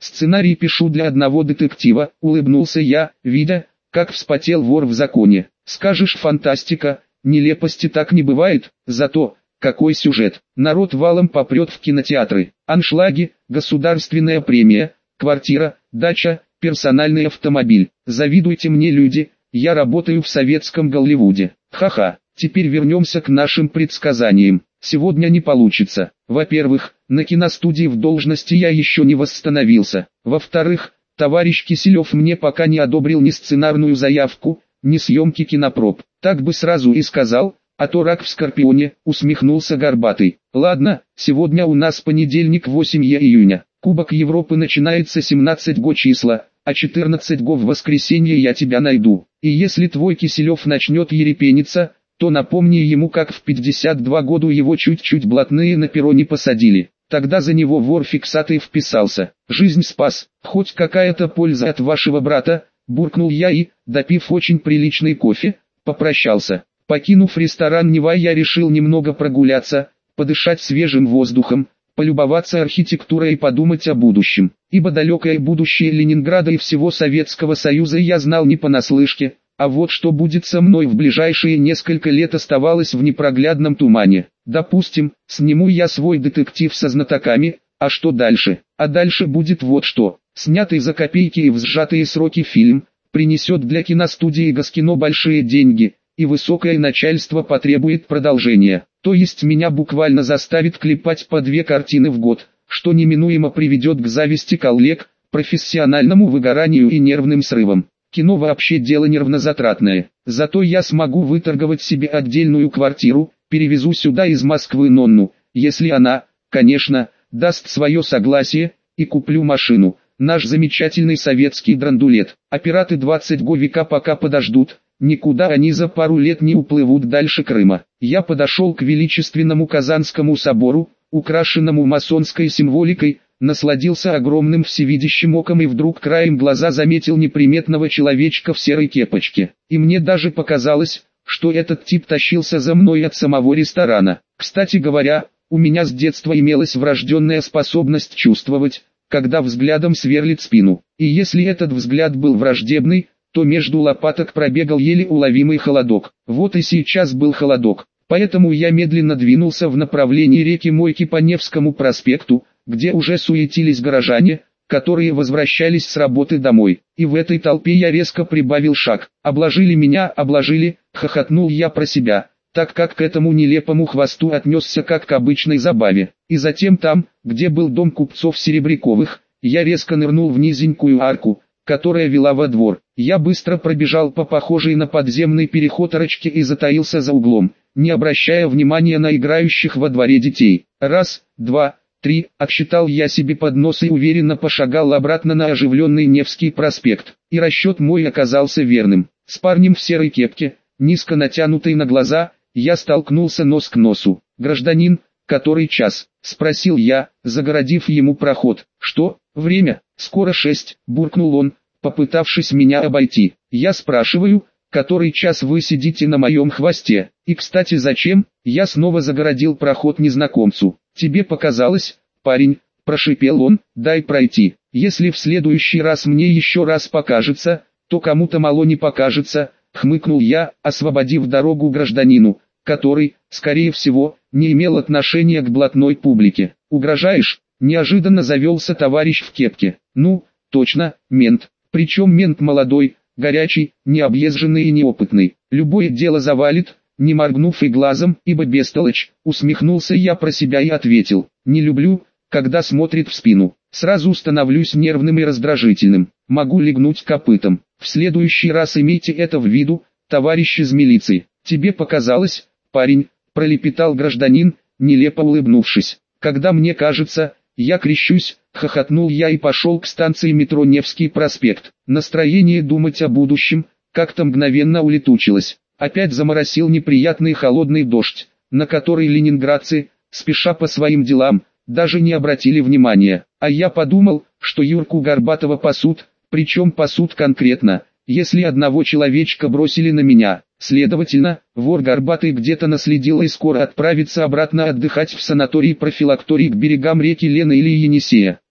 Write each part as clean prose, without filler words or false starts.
Сценарий пишу для одного детектива, улыбнулся я, видя, как вспотел вор в законе. Скажешь, фантастика, нелепости так не бывает, зато, какой сюжет. Народ валом попрет в кинотеатры. Аншлаги, государственная премия, квартира, дача, персональный автомобиль. Завидуйте мне, люди, я работаю в советском Голливуде. Ха-ха, теперь вернемся к нашим предсказаниям. Сегодня не получится. Во-первых, на киностудии в должности я еще не восстановился. Во-вторых, товарищ Киселев мне пока не одобрил ни сценарную заявку, ни съемки кинопроб. Так бы сразу и сказал, а то рак в Скорпионе, усмехнулся Горбатый. Ладно, сегодня у нас понедельник, 8 июня. Кубок Европы начинается 17 числа, а 14 в воскресенье я тебя найду. И если твой Киселев начнет ерепениться, то напомни ему, как в 52 года его чуть-чуть блатные на перо не посадили. Тогда за него вор фиксатый вписался. Жизнь спас, хоть какая-то польза от вашего брата, буркнул я и, допив очень приличный кофе, попрощался. Покинув ресторан Нева, я решил немного прогуляться, подышать свежим воздухом, полюбоваться архитектурой и подумать о будущем. Ибо далекое будущее Ленинграда и всего Советского Союза я знал не понаслышке, а вот что будет со мной в ближайшие несколько лет оставалось в непроглядном тумане. Допустим, сниму я свой детектив со знатоками, а что дальше? А дальше будет вот что. Снятый за копейки и в сжатые сроки фильм, принесет для киностудии Госкино большие деньги, и высокое начальство потребует продолжения. То есть меня буквально заставит клепать по 2 картины в год, что неминуемо приведет к зависти коллег, профессиональному выгоранию и нервным срывам. Кино вообще дело нервнозатратное. Зато я смогу выторговать себе отдельную квартиру, перевезу сюда из Москвы Нонну, если она, конечно, даст свое согласие, и куплю машину. Наш замечательный советский драндулет. А пираты 20 века пока подождут, никуда они за пару лет не уплывут дальше Крыма. Я подошел к величественному Казанскому собору, украшенному масонской символикой, насладился огромным всевидящим оком и вдруг краем глаза заметил неприметного человечка в серой кепочке. И мне даже показалось, что этот тип тащился за мной от самого ресторана. Кстати говоря, у меня с детства имелась врожденная способность чувствовать, когда взглядом сверлит спину. И если этот взгляд был враждебный, то между лопаток пробегал еле уловимый холодок. Вот и сейчас был холодок. Поэтому я медленно двинулся в направлении реки Мойки по Невскому проспекту, где уже суетились горожане, которые возвращались с работы домой. И в этой толпе я резко прибавил шаг. «Обложили меня, обложили», — хохотнул я про себя, так как к этому нелепому хвосту отнесся как к обычной забаве. И затем там, где был дом купцов Серебряковых, я резко нырнул в низенькую арку, которая вела во двор. Я быстро пробежал по похожей на подземный переход арочке и затаился за углом, не обращая внимания на играющих во дворе детей. Раз, два, 3, отсчитал я себе под нос и уверенно пошагал обратно на оживленный Невский проспект. И расчет мой оказался верным. С парнем в серой кепке, низко натянутой на глаза, я столкнулся нос к носу. «Гражданин, который час?» — спросил я, загородив ему проход. «Что? Время? Скоро 6, буркнул он, попытавшись меня обойти. «Я спрашиваю, который час вы сидите на моем хвосте? И кстати, зачем?» Я снова загородил проход незнакомцу. «Тебе показалось, парень», — прошипел он, — «дай пройти. Если в следующий раз мне еще раз покажется, то кому-то мало не покажется», — хмыкнул я, освободив дорогу гражданину, который, скорее всего, не имел отношения к блатной публике. «Угрожаешь?» — неожиданно завелся товарищ в кепке. «Ну, точно, мент. Причем мент молодой, горячий, необъезженный и неопытный. Любое дело завалит, не моргнув и глазом, ибо бестолочь», — усмехнулся я про себя и ответил: «Не люблю, когда смотрит в спину. Сразу становлюсь нервным и раздражительным. Могу легнуть копытом. В следующий раз имейте это в виду, товарищ из милиции». «Тебе показалось, парень», — пролепетал гражданин, нелепо улыбнувшись. «Когда мне кажется, я крещусь», — хохотнул я и пошел к станции метро Невский проспект. Настроение думать о будущем как-то мгновенно улетучилось. Опять заморосил неприятный холодный дождь, на который ленинградцы, спеша по своим делам, даже не обратили внимания. А я подумал, что Юрку Горбатова пасут, причем пасут конкретно, если одного человечка бросили на меня. Следовательно, вор Горбатый где-то наследил и скоро отправится обратно отдыхать в санаторий-профилакторий к берегам реки Лены или Енисея.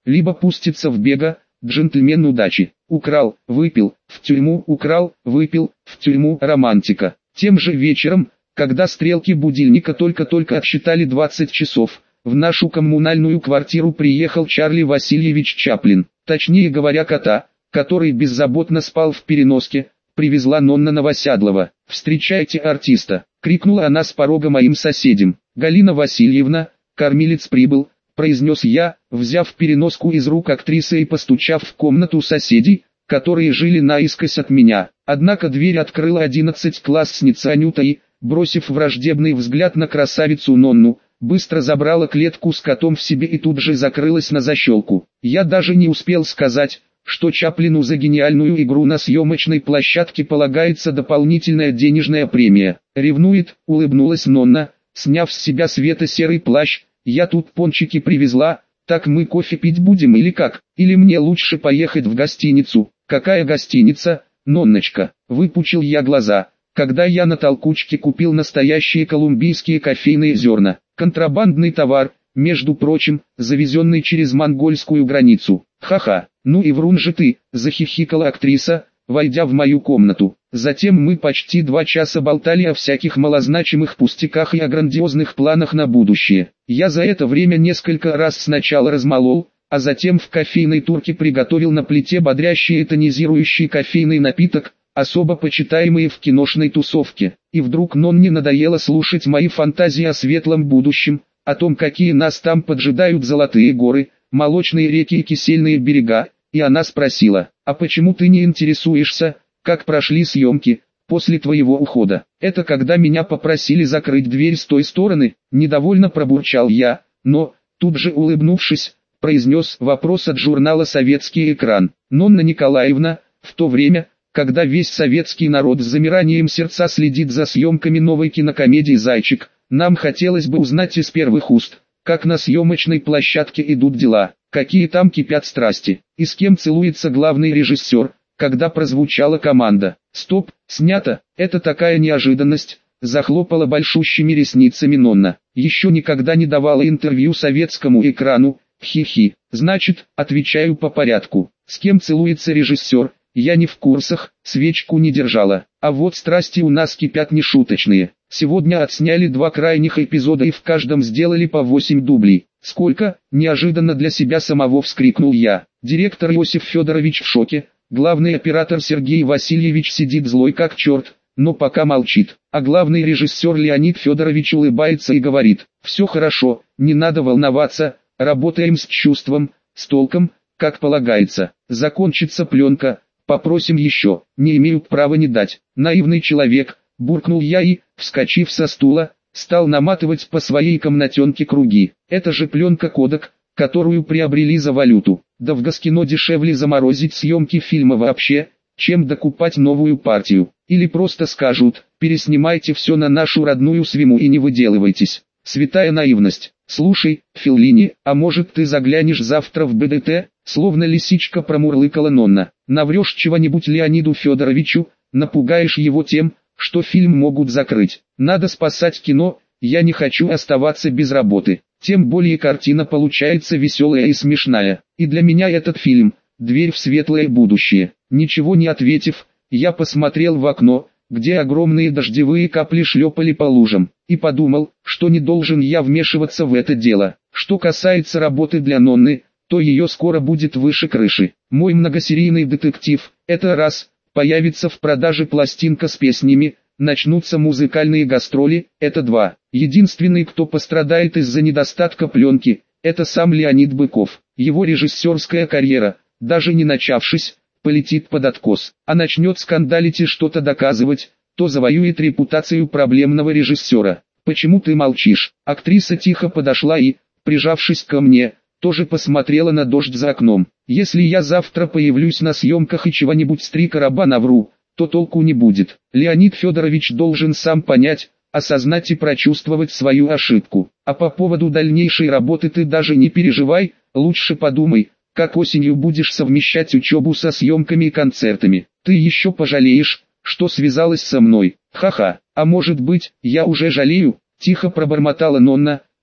либо пустится в бега, джентльмен удачи. Украл, выпил, в тюрьму, украл, выпил, в тюрьму, романтика. Тем же вечером, когда стрелки будильника только-только отсчитали 20 часов, в нашу коммунальную квартиру приехал Чарли Васильевич Чаплин. Точнее говоря, кота, который беззаботно спал в переноске, привезла Нонна Новосядлова. «Встречайте артиста!» — крикнула она с порога моим соседям. «Галина Васильевна, кормилец прибыл», — произнес я, взяв переноску из рук актрисы и постучав в комнату соседей, которые жили наискось от меня. Однако дверь открыла 11-классница Анюта и, бросив враждебный взгляд на красавицу Нонну, быстро забрала клетку с котом в себе и тут же закрылась на защелку. Я даже не успел сказать, что Чаплину за гениальную игру на съемочной площадке полагается дополнительная денежная премия. «Ревнует», — улыбнулась Нонна, сняв с себя светло-серый плащ. «Я тут пончики привезла, так мы кофе пить будем или как? Или мне лучше поехать в гостиницу?» «Какая гостиница, Нонночка?» — выпучил я глаза, когда я на толкучке купил настоящие колумбийские кофейные зерна. Контрабандный товар, между прочим, завезенный через монгольскую границу. «Ха-ха, ну и врун же ты», — захихикала актриса, войдя в мою комнату. Затем мы почти 2 часа болтали о всяких малозначимых пустяках и о грандиозных планах на будущее. Я за это время несколько раз сначала размолол, а затем в кофейной турке приготовил на плите бодрящий и тонизирующий кофейный напиток, особо почитаемые в киношной тусовке. И вдруг Нонне надоело слушать мои фантазии о светлом будущем, о том, какие нас там поджидают золотые горы, молочные реки и кисельные берега, и она спросила: «А почему ты не интересуешься, как прошли съемки после твоего ухода?» «Это когда меня попросили закрыть дверь с той стороны», — недовольно пробурчал я, но, тут же улыбнувшись, произнес вопрос от журнала «Советский экран». «Нонна Николаевна, в то время, когда весь советский народ с замиранием сердца следит за съемками новой кинокомедии «Зайчик», нам хотелось бы узнать из первых уст, как на съемочной площадке идут дела, какие там кипят страсти, и с кем целуется главный режиссер, когда прозвучала команда «Стоп, снято», это такая неожиданность», захлопала большущими ресницами Нонна. «Еще никогда не давала интервью советскому экрану, хи-хи. Значит, отвечаю по порядку. С кем целуется режиссер? Я не в курсах, свечку не держала. А вот страсти у нас кипят нешуточные. Сегодня отсняли 2 крайних эпизода и в каждом сделали по 8 дублей. Сколько?» — неожиданно для себя самого вскрикнул я. Директор Иосиф Федорович в шоке, главный оператор Сергей Васильевич сидит злой как черт, но пока молчит. А главный режиссер Леонид Федорович улыбается и говорит: «Все хорошо, не надо волноваться, работаем с чувством, с толком, как полагается. Закончится пленка, попросим еще, не имеют права не дать». «Наивный человек», — буркнул я и, вскочив со стула, стал наматывать по своей комнатенке круги. «Это же пленка Кодак, которую приобрели за валюту. Да в Госкино дешевле заморозить съемки фильма вообще, чем докупать новую партию. Или просто скажут: переснимайте все на нашу родную Свиму и не выделывайтесь». Святая наивность. «Слушай, Феллини, а может ты заглянешь завтра в БДТ?» Словно лисичка промурлыкала Нонна. «Наврешь чего-нибудь Леониду Федоровичу, напугаешь его тем, что фильм могут закрыть. Надо спасать кино, я не хочу оставаться без работы. Тем более картина получается веселая и смешная. И для меня этот фильм — дверь в светлое будущее». Ничего не ответив, я посмотрел в окно, где огромные дождевые капли шлепали по лужам, и подумал, что не должен я вмешиваться в это дело. Что касается работы для Нонны, то ее скоро будет выше крыши. Мой многосерийный детектив — это раз, появится в продаже пластинка с песнями, начнутся музыкальные гастроли — это 2. Единственный, кто пострадает из-за недостатка пленки, это сам Леонид Быков. Его режиссерская карьера, даже не начавшись, полетит под откос, а начнет скандалить и что-то доказывать, то завоюет репутацию проблемного режиссера. «Почему ты молчишь?» Актриса тихо подошла и, прижавшись ко мне, тоже посмотрела на дождь за окном. «Если я завтра появлюсь на съемках и чего-нибудь с 3 короба навру, то толку не будет. Леонид Федорович должен сам понять, осознать и прочувствовать свою ошибку. А по поводу дальнейшей работы ты даже не переживай, лучше подумай, как осенью будешь совмещать учебу со съемками и концертами. Ты еще пожалеешь, что связалась со мной. Ха-ха, а может быть, я уже жалею?» Тихо пробормотала Нонна,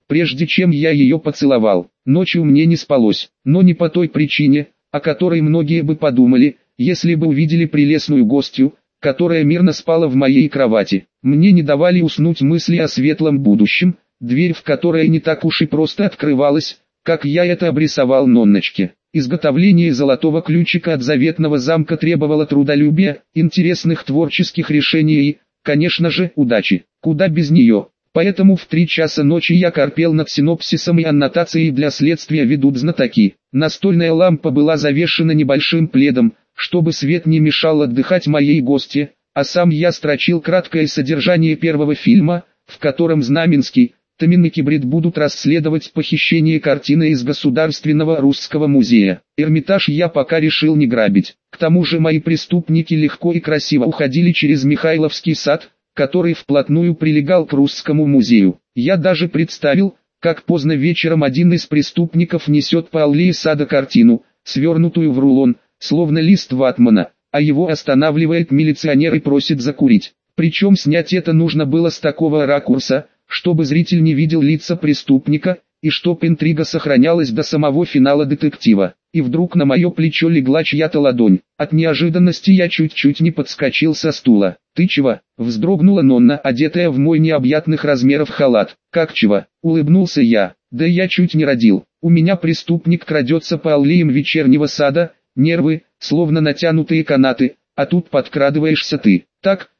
прежде чем я ее поцеловал. Ночью мне не спалось, но не по той причине, о которой многие бы подумали, если бы увидели прелестную гостью, которая мирно спала в моей кровати. Мне не давали уснуть мысли о светлом будущем, дверь в которое не так уж и просто открывалась, как я это обрисовал Нонночке. Изготовление золотого ключика от заветного замка требовало трудолюбия, интересных творческих решений и, конечно же, удачи. Куда без нее. Поэтому в 3 часа ночи я корпел над синопсисом и аннотацией для следствия ведут знатоки. Настольная лампа была завешена небольшим пледом, чтобы свет не мешал отдыхать моей гости, а сам я строчил краткое содержание первого фильма, в котором Знаменский, Томин и Кибрид будут расследовать похищение картины из Государственного русского музея. Эрмитаж я пока решил не грабить. К тому же мои преступники легко и красиво уходили через Михайловский сад, который вплотную прилегал к Русскому музею. Я даже представил, как поздно вечером один из преступников несет по аллее сада картину, свернутую в рулон, словно лист ватмана, а его останавливает милиционер и просит закурить. Причем снять это нужно было с такого ракурса, чтобы зритель не видел лица преступника, и чтоб интрига сохранялась до самого финала детектива. И вдруг на мое плечо легла чья-то ладонь. От неожиданности я чуть-чуть не подскочил со стула. «Ты чего?» — вздрогнула Нонна, одетая в мой необъятных размеров халат. «Как чего?» — улыбнулся я. «Да я чуть не родил. У меня преступник крадется по аллеям вечернего сада, нервы, словно натянутые канаты, а тут подкрадываешься ты». «Так,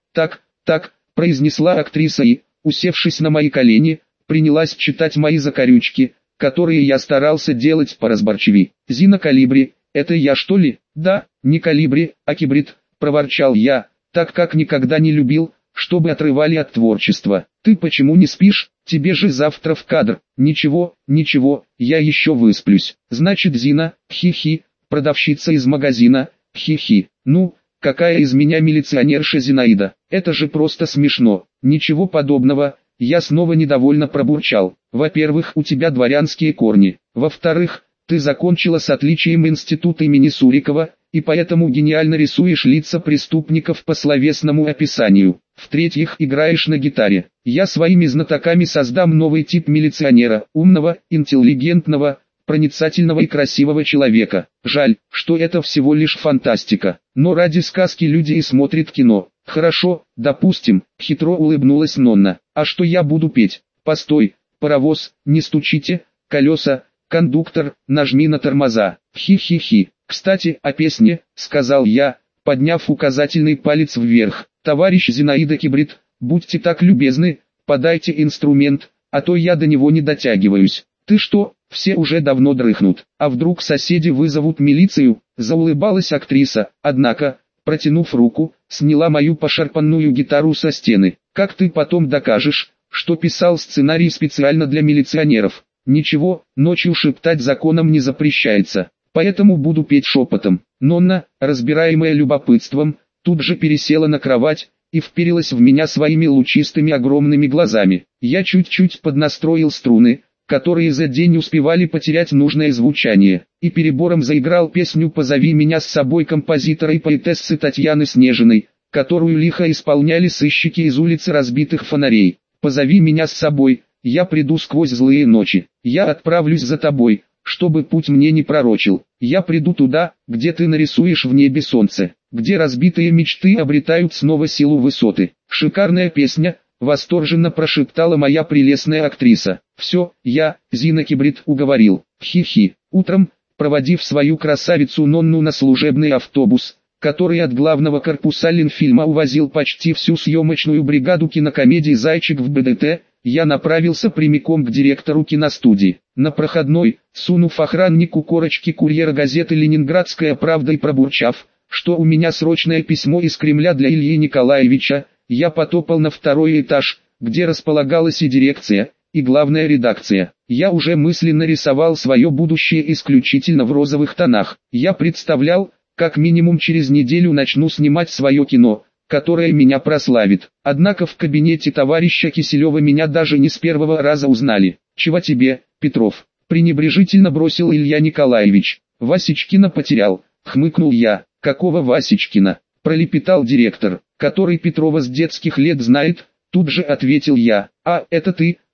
— произнесла актриса и, усевшись на мои колени, принялась читать мои закорючки, которые я старался делать поразборчивей. «Зина Калибри, это я что ли?» «Да, не Калибри, а Кибрид», — проворчал я, так как никогда не любил, чтобы отрывали от творчества. «Ты почему не спишь? Тебе же завтра в кадр». «Ничего, я еще высплюсь». «Значит, Зина, хи-хи, продавщица из магазина, хи-хи. Ну, какая из меня милиционерша Зинаида? Это же просто смешно». «Ничего подобного», я снова недовольно пробурчал. «Во-первых, у тебя дворянские корни. Во-вторых, ты закончила с отличием институт имени Сурикова, и поэтому гениально рисуешь лица преступников по словесному описанию. В-третьих, играешь на гитаре. Я своими знатоками создам новый тип милиционера, умного, интеллигентного, проницательного и красивого человека. Жаль, что это всего лишь фантастика. Но ради сказки люди и смотрят кино». «Хорошо, допустим», — хитро улыбнулась Нонна. «А что я буду петь?» «Постой, паровоз, не стучите, колеса, кондуктор, нажми на тормоза». «Хи-хи-хи. Кстати, о песне», — сказал я, подняв указательный палец вверх. «Товарищ Зинаида Кибрид, будьте так любезны, подайте инструмент, а то я до него не дотягиваюсь». «Ты что, все уже давно дрыхнут, а вдруг соседи вызовут милицию?» — заулыбалась актриса, однако, протянув руку, сняла мою пошарпанную гитару со стены. «Как ты потом докажешь, что писал сценарий специально для милиционеров?» «Ничего, ночью шептать законом не запрещается, поэтому буду петь шепотом». Нонна, разбираемая любопытством, тут же пересела на кровать и вперилась в меня своими лучистыми огромными глазами. Я чуть-чуть поднастроил струны, которые за день успевали потерять нужное звучание, и перебором заиграл песню «Позови меня с собой» композитора и поэтессы Татьяны Снежиной, которую лихо исполняли сыщики из улицы разбитых фонарей. «Позови меня с собой, я приду сквозь злые ночи, я отправлюсь за тобой, чтобы путь мне не пророчил, я приду туда, где ты нарисуешь в небе солнце, где разбитые мечты обретают снова силу высоты». «Шикарная песня», — восторженно прошептала моя прелестная актриса. «Все, я, Зина Кибрид, уговорил». Хи-хи. Утром, проводив свою красавицу Нонну на служебный автобус, который от главного корпуса Ленфильма увозил почти всю съемочную бригаду кинокомедии «Зайчик» в БДТ, я направился прямиком к директору киностудии. На проходной, сунув охраннику корочки курьера газеты «Ленинградская правда» и пробурчав, что у меня срочное письмо из Кремля для Ильи Николаевича, я потопал на 2-й этаж, где располагалась и дирекция, и главная редакция. Я уже мысленно рисовал свое будущее исключительно в розовых тонах. Я представлял, как минимум через неделю начну снимать свое кино, которое меня прославит. Однако в кабинете товарища Киселева меня даже не с первого раза узнали. «Чего тебе, Петров?» — пренебрежительно бросил Илья Николаевич. «Васечкина потерял», — хмыкнул я. «Какого Васечкина?» — пролепетал директор. «Который Петрова с детских лет знает», — тут же ответил я. «А, это ты,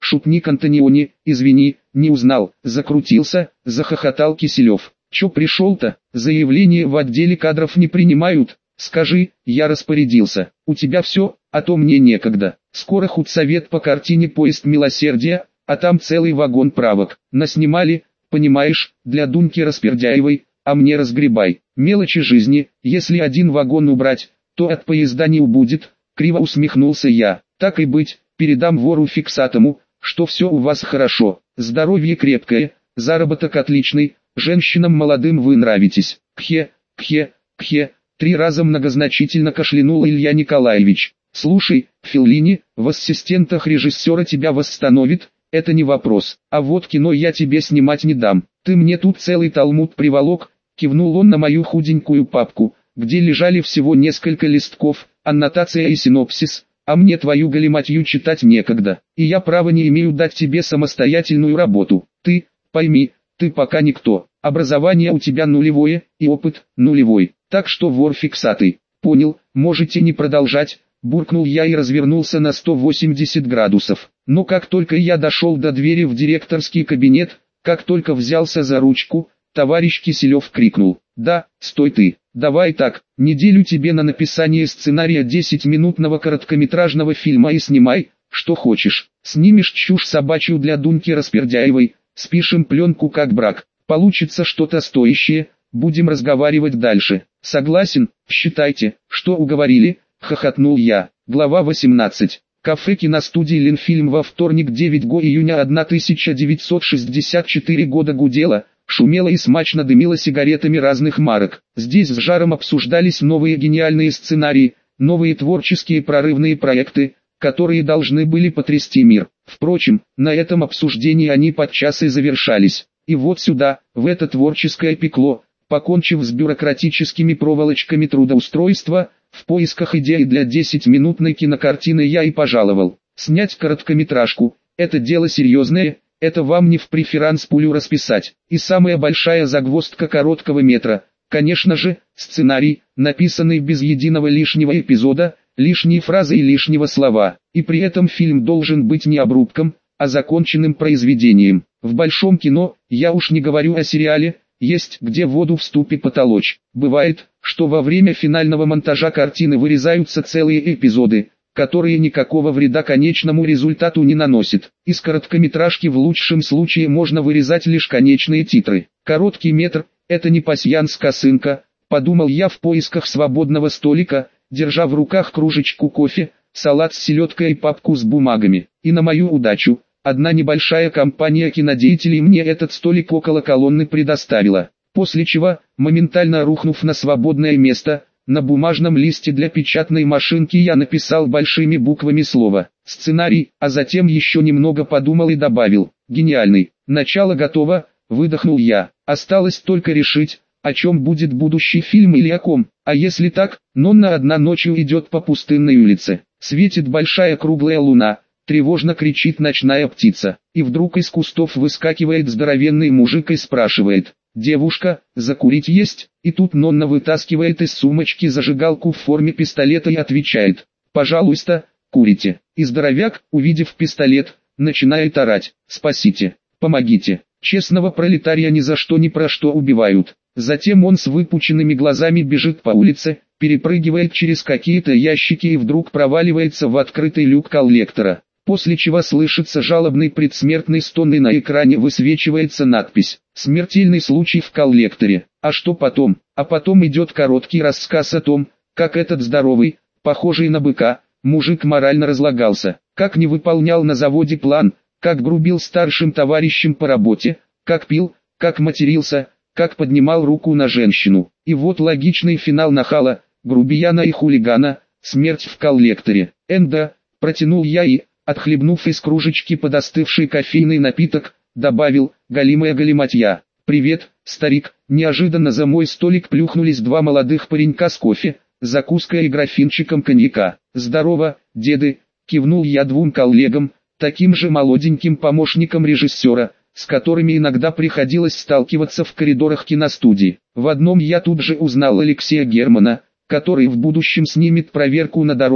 шутник Антониони, извини, не узнал, закрутился, захохотал Киселев. Чё пришел-то, заявление в отделе кадров не принимают, скажи, я распорядился, у тебя все, а то мне некогда. Скоро худсовет по картине «Поезд милосердия», а там целый вагон правок, наснимали, понимаешь, для Дуньки Распердяевой, а мне разгребай. Мелочи жизни, если один вагон убрать, то от поезда не убудет, криво усмехнулся я. Так и быть, передам вору фиксатому, что все у вас хорошо, здоровье крепкое, заработок отличный, женщинам молодым вы нравитесь. Кхе, кхе, кхе, 3 раза многозначительно кашлянул Илья Николаевич. Слушай, Феллини, в ассистентах режиссера тебя восстановит, это не вопрос, а вот кино я тебе снимать не дам. Ты мне тут целый талмуд приволок, кивнул он на мою худенькую папку, где лежали всего несколько листков, аннотация и синопсис, а мне твою галиматью читать некогда, и я права не имею дать тебе самостоятельную работу. Ты, пойми, ты пока никто, образование у тебя нулевое, и опыт нулевой, так что вор фиксатый. Понял, можете не продолжать, буркнул я и развернулся на 180 градусов. Но как только я дошел до двери в директорский кабинет, как только взялся за ручку, товарищ Киселев крикнул: «Да, стой ты, давай так, неделю тебе на написание сценария 10-минутного короткометражного фильма и снимай, что хочешь. Снимешь чушь собачью для Дуньки Распердяевой, спишем пленку как брак, получится что-то стоящее, будем разговаривать дальше. Согласен, считайте, что уговорили», — хохотнул я. Глава 18. Кафе киностудии Ленфильм во вторник 9 июня 1964 года гудело, шумело и смачно дымило сигаретами разных марок. Здесь с жаром обсуждались новые гениальные сценарии, новые творческие прорывные проекты, которые должны были потрясти мир. Впрочем, на этом обсуждении они подчас и завершались. И вот сюда, в это творческое пекло, покончив с бюрократическими проволочками трудоустройства, в поисках идеи для 10-минутной кинокартины я и пожаловал. Снять короткометражку – это дело серьезное, это вам не в преферанс пулю расписать. И самая большая загвоздка короткого метра, конечно же, сценарий, написанный без единого лишнего эпизода, лишней фразы и лишнего слова. И при этом фильм должен быть не обрубком, а законченным произведением. В большом кино, я уж не говорю о сериале, есть где воду в ступе потолочь. Бывает, что во время финального монтажа картины вырезаются целые эпизоды, которые никакого вреда конечному результату не наносят. Из короткометражки в лучшем случае можно вырезать лишь конечные титры. Короткий метр – это не пасьянс-косынка, подумал я в поисках свободного столика, держа в руках кружечку кофе, салат с селедкой и папку с бумагами. И на мою удачу, одна небольшая компания кинодеятелей мне этот столик около колонны предоставила. После чего, моментально рухнув на свободное место, на бумажном листе для печатной машинки я написал большими буквами слово «сценарий», а затем еще немного подумал и добавил «гениальный». Начало готово, выдохнул я. Осталось только решить, о чем будет будущий фильм или о ком. А если так, Нонна одна ночью идет по пустынной улице. Светит большая круглая луна, тревожно кричит ночная птица. И вдруг из кустов выскакивает здоровенный мужик и спрашивает: «Девушка, закурить есть?» И тут Нонна вытаскивает из сумочки зажигалку в форме пистолета и отвечает: «Пожалуйста, курите». И здоровяк, увидев пистолет, начинает орать: «Спасите, помогите, честного пролетария ни за что ни про что убивают». Затем он с выпученными глазами бежит по улице, перепрыгивает через какие-то ящики и вдруг проваливается в открытый люк коллектора. После чего слышится жалобный предсмертный стон и на экране высвечивается надпись «Смертельный случай в коллекторе». А что потом? А потом идет короткий рассказ о том, как этот здоровый, похожий на быка, мужик морально разлагался, как не выполнял на заводе план, как грубил старшим товарищам по работе, как пил, как матерился, как поднимал руку на женщину. И вот логичный финал нахала, грубияна и хулигана, смерть в коллекторе. «Энда», протянул я и, отхлебнув из кружечки подостывший кофейный напиток, добавил: «Галимая галиматья». «Привет, старик», неожиданно за мой столик плюхнулись два молодых паренька с кофе, закуской и графинчиком коньяка. «Здорово, деды», кивнул я двум коллегам, таким же молоденьким помощникам режиссера, с которыми иногда приходилось сталкиваться в коридорах киностудии. В одном я тут же узнал Алексея Германа, который в будущем снимет «Проверку на дорогах»,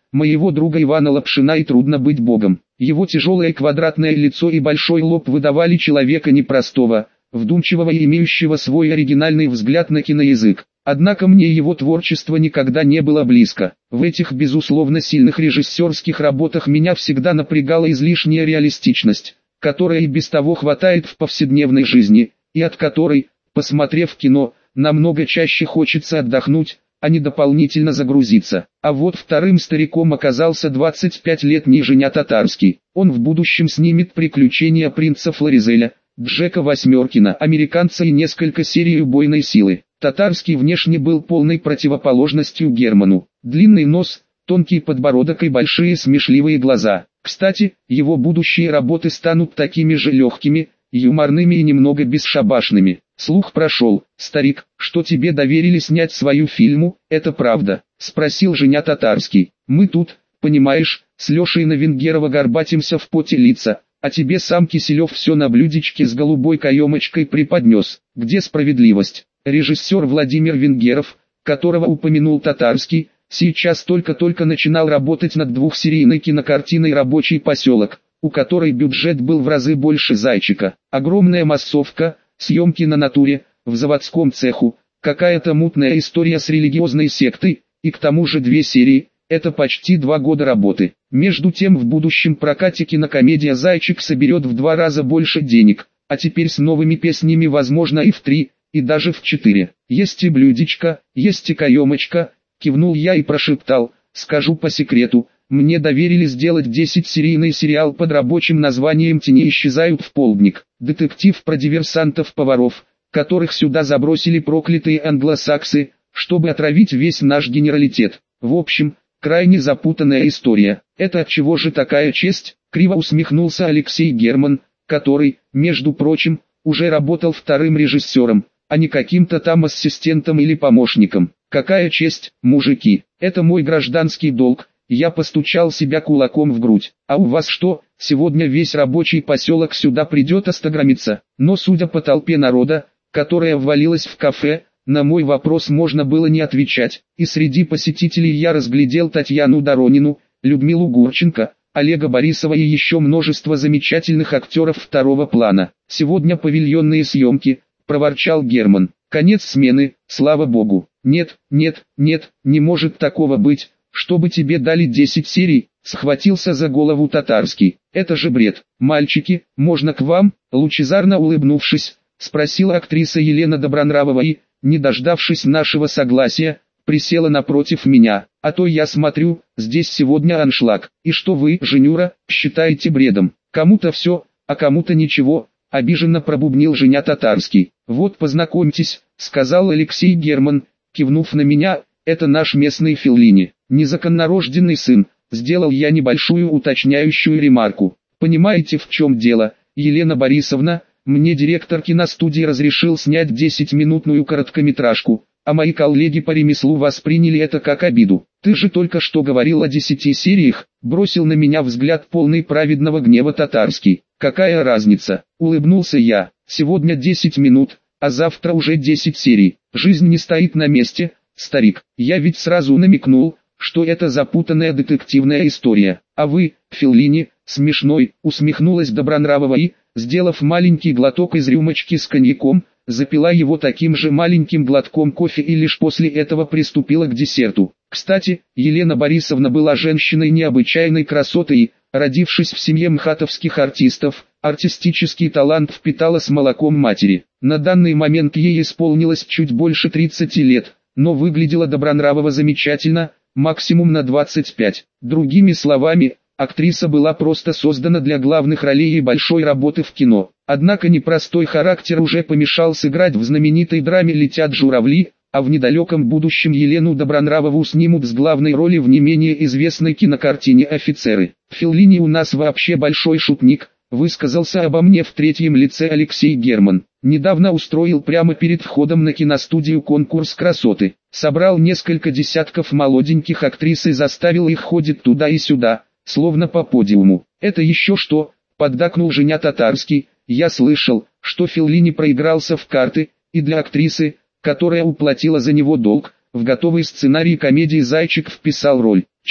моего друга Ивана Лапшина и «Трудно быть богом». Его тяжелое квадратное лицо и большой лоб выдавали человека непростого, вдумчивого и имеющего свой оригинальный взгляд на киноязык. Однако мне его творчество никогда не было близко. В этих безусловно сильных режиссерских работах меня всегда напрягала излишняя реалистичность, которой и без того хватает в повседневной жизни, и от которой, посмотрев кино, намного чаще хочется отдохнуть, а не дополнительно загрузиться. А вот вторым стариком оказался 25-летний Женя Татарский. Он в будущем снимет «Приключения принца Флоризеля», Джека Восьмеркина, американца и несколько серий убойной силы. Татарский внешне был полной противоположностью Герману. Длинный нос, тонкий подбородок и большие смешливые глаза. Кстати, его будущие работы станут такими же легкими, юморными и немного бесшабашными. Слух прошел: «Старик, что тебе доверили снять свою фильму, это правда?» — спросил Женя Татарский. «Мы тут, понимаешь, с Лешей на Венгерова горбатимся в поте лица, а тебе сам Киселев все на блюдечке с голубой каемочкой преподнес. Где справедливость?» Режиссер Владимир Венгеров, которого упомянул Татарский, сейчас только-только начинал работать над двухсерийной кинокартиной «Рабочий поселок», у которой бюджет был в разы больше «Зайчика». Огромная массовка, съемки на натуре, в заводском цеху, какая-то мутная история с религиозной сектой, и к тому же 2 серии, это почти 2 года работы. Между тем в будущем прокате кинокомедия «Зайчик» соберет в 2 раза больше денег, а теперь с новыми песнями возможно и в 3, и даже в 4. «Есть и блюдечко, есть и каемочка», кивнул я и прошептал: «Скажу по секрету, мне доверили сделать 10-серийный сериал под рабочим названием «Тени исчезают в полдник». Детектив про диверсантов-поваров, которых сюда забросили проклятые англосаксы, чтобы отравить весь наш генералитет. В общем, крайне запутанная история. Это отчего же такая честь?» — криво усмехнулся Алексей Герман, который, между прочим, уже работал вторым режиссером, а не каким-то там ассистентом или помощником. «Какая честь, мужики, это мой гражданский долг». Я постучал себя кулаком в грудь. «А у вас что, сегодня весь рабочий поселок сюда придет остаграмиться?» Но судя по толпе народа, которая ввалилась в кафе, на мой вопрос можно было не отвечать, и среди посетителей я разглядел Татьяну Доронину, Людмилу Гурченко, Олега Борисова и еще множество замечательных актеров второго плана. «Сегодня павильонные съемки», — проворчал Герман. «Конец смены, слава богу». «Нет, нет, нет, не может такого быть, чтобы тебе дали 10 серий», — схватился за голову Татарский. «Это же бред. Мальчики, можно к вам?» — лучезарно улыбнувшись, спросила актриса Елена Добронравова и, не дождавшись нашего согласия, присела напротив меня. «А то я смотрю, здесь сегодня аншлаг. И что вы, Женюра, считаете бредом? Кому-то все, а кому-то ничего», — обиженно пробубнил Женя Татарский. «Вот познакомьтесь», — сказал Алексей Герман, кивнув на меня, — «это наш местный Феллини, незаконнорожденный сын». Сделал я небольшую уточняющую ремарку. «Понимаете, в чем дело, Елена Борисовна? Мне директор киностудии разрешил снять 10-минутную короткометражку, а мои коллеги по ремеслу восприняли это как обиду. Ты же только что говорил о 10 сериях», — бросил на меня взгляд полный праведного гнева Татарский. «Какая разница?» — улыбнулся я. «Сегодня 10 минут, а завтра уже 10 серий. Жизнь не стоит на месте, старик. Я ведь сразу намекнул, что это запутанная детективная история. А вы, Феллини, смешной», — усмехнулась Добронравова и, сделав маленький глоток из рюмочки с коньяком, запила его таким же маленьким глотком кофе и лишь после этого приступила к десерту. Кстати, Елена Борисовна была женщиной необычайной красоты и, родившись в семье мхатовских артистов, артистический талант впитала с молоком матери. На данный момент ей исполнилось чуть больше 30 лет, но выглядела Добронравова замечательно, максимум на 25. Другими словами, актриса была просто создана для главных ролей и большой работы в кино. Однако непростой характер уже помешал сыграть в знаменитой драме «Летят журавли», а в недалеком будущем Елену Добронравову снимут с главной роли в не менее известной кинокартине «Офицеры». «Феллини у нас вообще большой шутник», высказался обо мне в третьем лице Алексей Герман. «Недавно устроил прямо перед входом на киностудию конкурс красоты. Собрал несколько десятков молоденьких актрис и заставил их ходить туда и сюда, словно по подиуму». «Это еще что?» — поддакнул Женя Татарский. «Я слышал, что Феллини проигрался в карты, и для актрисы, которая уплатила за него долг, в готовый сценарий комедии «Зайчик» вписал роль». «Чего?»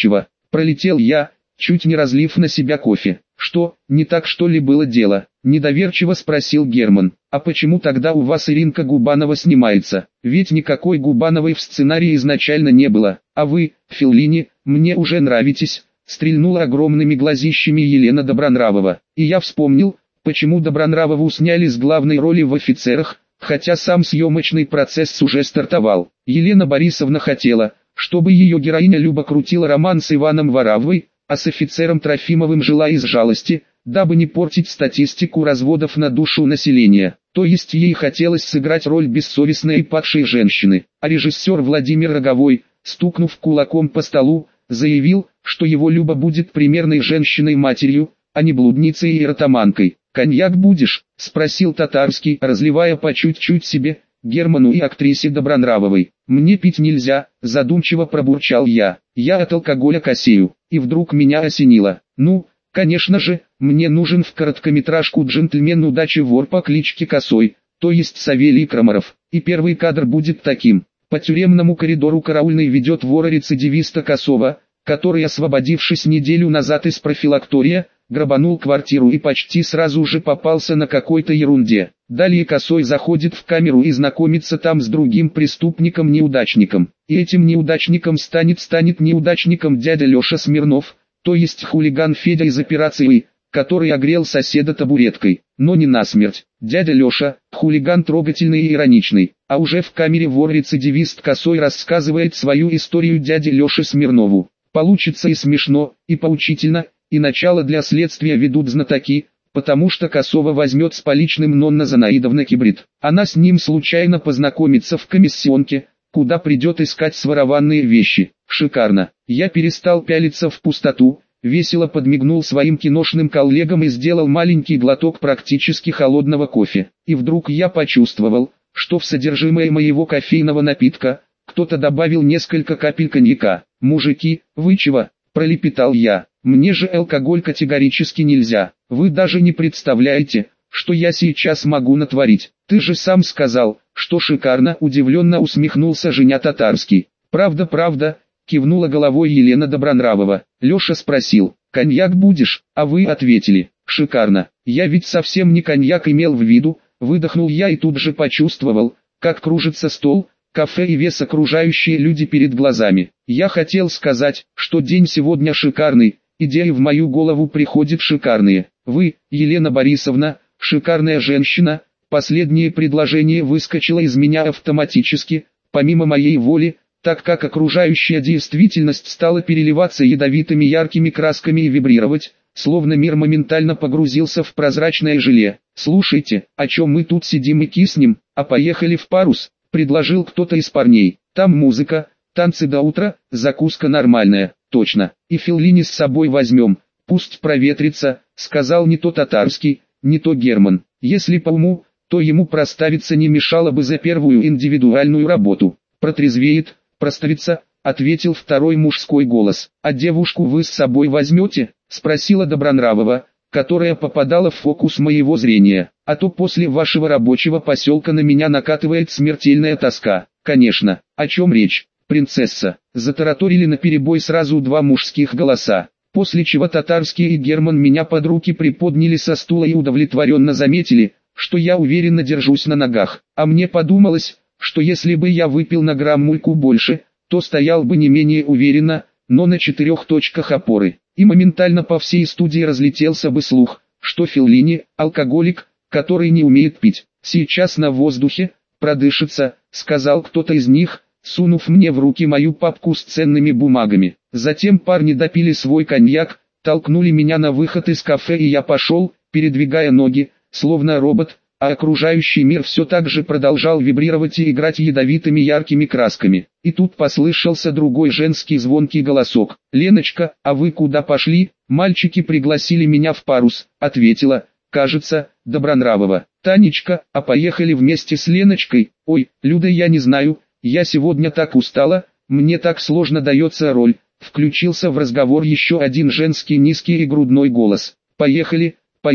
Пролетел я, чуть не разлив на себя кофе. Что, не так что ли было дело? Недоверчиво спросил Герман. А почему тогда у вас Иринка Губанова снимается? Ведь никакой Губановой в сценарии изначально не было. А вы, Феллини, мне уже нравитесь. Стрельнула огромными глазищами Елена Добронравова. И я вспомнил, почему Добронравову сняли с главной роли в «Офицерах», хотя сам съемочный процесс уже стартовал. Елена Борисовна хотела, чтобы ее героиня Люба крутила роман с Иваном Воравой, а с офицером Трофимовым жила из жалости, дабы не портить статистику разводов на душу населения. То есть ей хотелось сыграть роль бессовестной и падшей женщины. А режиссер Владимир Роговой, стукнув кулаком по столу, заявил, что его Люба будет примерной женщиной-матерью, а не блудницей и эротоманкой. «Коньяк будешь?» – спросил Татарский, разливая по чуть-чуть себе, Герману и актрисе Добронравовой. «Мне пить нельзя», – задумчиво пробурчал я. «Я от алкоголя косею». И вдруг меня осенило. «Ну, конечно же, мне нужен в короткометражку джентльмен удачи вор по кличке Косой, то есть Савелий Крамаров. И первый кадр будет таким. По тюремному коридору караульный ведет вора-рецидивиста Косова, который, освободившись неделю назад из профилактория, грабанул квартиру и почти сразу же попался на какой-то ерунде. Далее Косой заходит в камеру и знакомится там с другим преступником-неудачником. И этим неудачником станет неудачником дядя Леша Смирнов, то есть хулиган Федя из операции, который огрел соседа табуреткой, но не насмерть. Дядя Леша, хулиган трогательный и ироничный, а уже в камере вор-рецидивист Косой рассказывает свою историю дяде Леше Смирнову. Получится и смешно, и поучительно, и начало для следствия ведут знатоки, потому что Косова возьмет с поличным Нонна Зинаидовна Кибрид. Она с ним случайно познакомится в комиссионке, куда придет искать сворованные вещи. Шикарно. Я перестал пялиться в пустоту, весело подмигнул своим киношным коллегам и сделал маленький глоток практически холодного кофе. И вдруг я почувствовал, что в содержимое моего кофейного напитка кто-то добавил несколько капель коньяка. «Мужики, вы чего?» – пролепетал я. «Мне же алкоголь категорически нельзя. Вы даже не представляете, что я сейчас могу натворить. Ты же сам сказал, что шикарно», – удивленно усмехнулся Женя Татарский. «Правда», – кивнула головой Елена Добронравова. Леша спросил: «Коньяк будешь?» А вы ответили: «Шикарно». Я ведь совсем не коньяк имел в виду, выдохнул я и тут же почувствовал, как кружится стол, кафе и весь окружающие люди перед глазами. Я хотел сказать, что день сегодня шикарный, идеи в мою голову приходят шикарные. Вы, Елена Борисовна, шикарная женщина. Последнее предложение выскочило из меня автоматически, помимо моей воли, так как окружающая действительность стала переливаться ядовитыми яркими красками и вибрировать, словно мир моментально погрузился в прозрачное желе. «Слушайте, о чем мы тут сидим и киснем, а поехали в Парус?» – предложил кто-то из парней. «Там музыка, танцы до утра, закуска нормальная». «Точно, и Феллини с собой возьмем, пусть проветрится», – сказал не то Татарский, не то Герман. Если по уму, то ему проставиться не мешало бы за первую индивидуальную работу. «Протрезвеет, проставится», — ответил второй мужской голос. «А девушку вы с собой возьмете?» — спросила Добронравова, которая попадала в фокус моего зрения. «А то после вашего рабочего поселка на меня накатывает смертельная тоска». «Конечно, о чем речь, принцесса?» — затараторили наперебой сразу два мужских голоса. После чего Татарский и Герман меня под руки приподняли со стула и удовлетворенно заметили, что я уверенно держусь на ногах. А мне подумалось, что если бы я выпил на граммульку больше, то стоял бы не менее уверенно, но на 4 точках опоры. И моментально по всей студии разлетелся бы слух, что Феллини – алкоголик, который не умеет пить. «Сейчас на воздухе, продышится», – сказал кто-то из них, сунув мне в руки мою папку с ценными бумагами. Затем парни допили свой коньяк, толкнули меня на выход из кафе и я пошел, передвигая ноги, словно робот, а окружающий мир все так же продолжал вибрировать и играть ядовитыми яркими красками. И тут послышался другой женский звонкий голосок. «Леночка, а вы куда пошли?» «Мальчики пригласили меня в Парус», — ответила, кажется, Добронравова. «Танечка, а поехали вместе с Леночкой?» «Ой, Люда, я не знаю, я сегодня так устала, мне так сложно дается роль». Включился в разговор еще один женский низкий и грудной голос. «Поехали,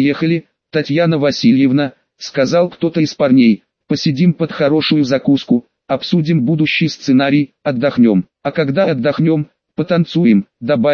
Татьяна Васильевна», — сказал кто-то из парней, «посидим под хорошую закуску, обсудим будущий сценарий, отдохнем, а когда отдохнем, потанцуем», — добавил,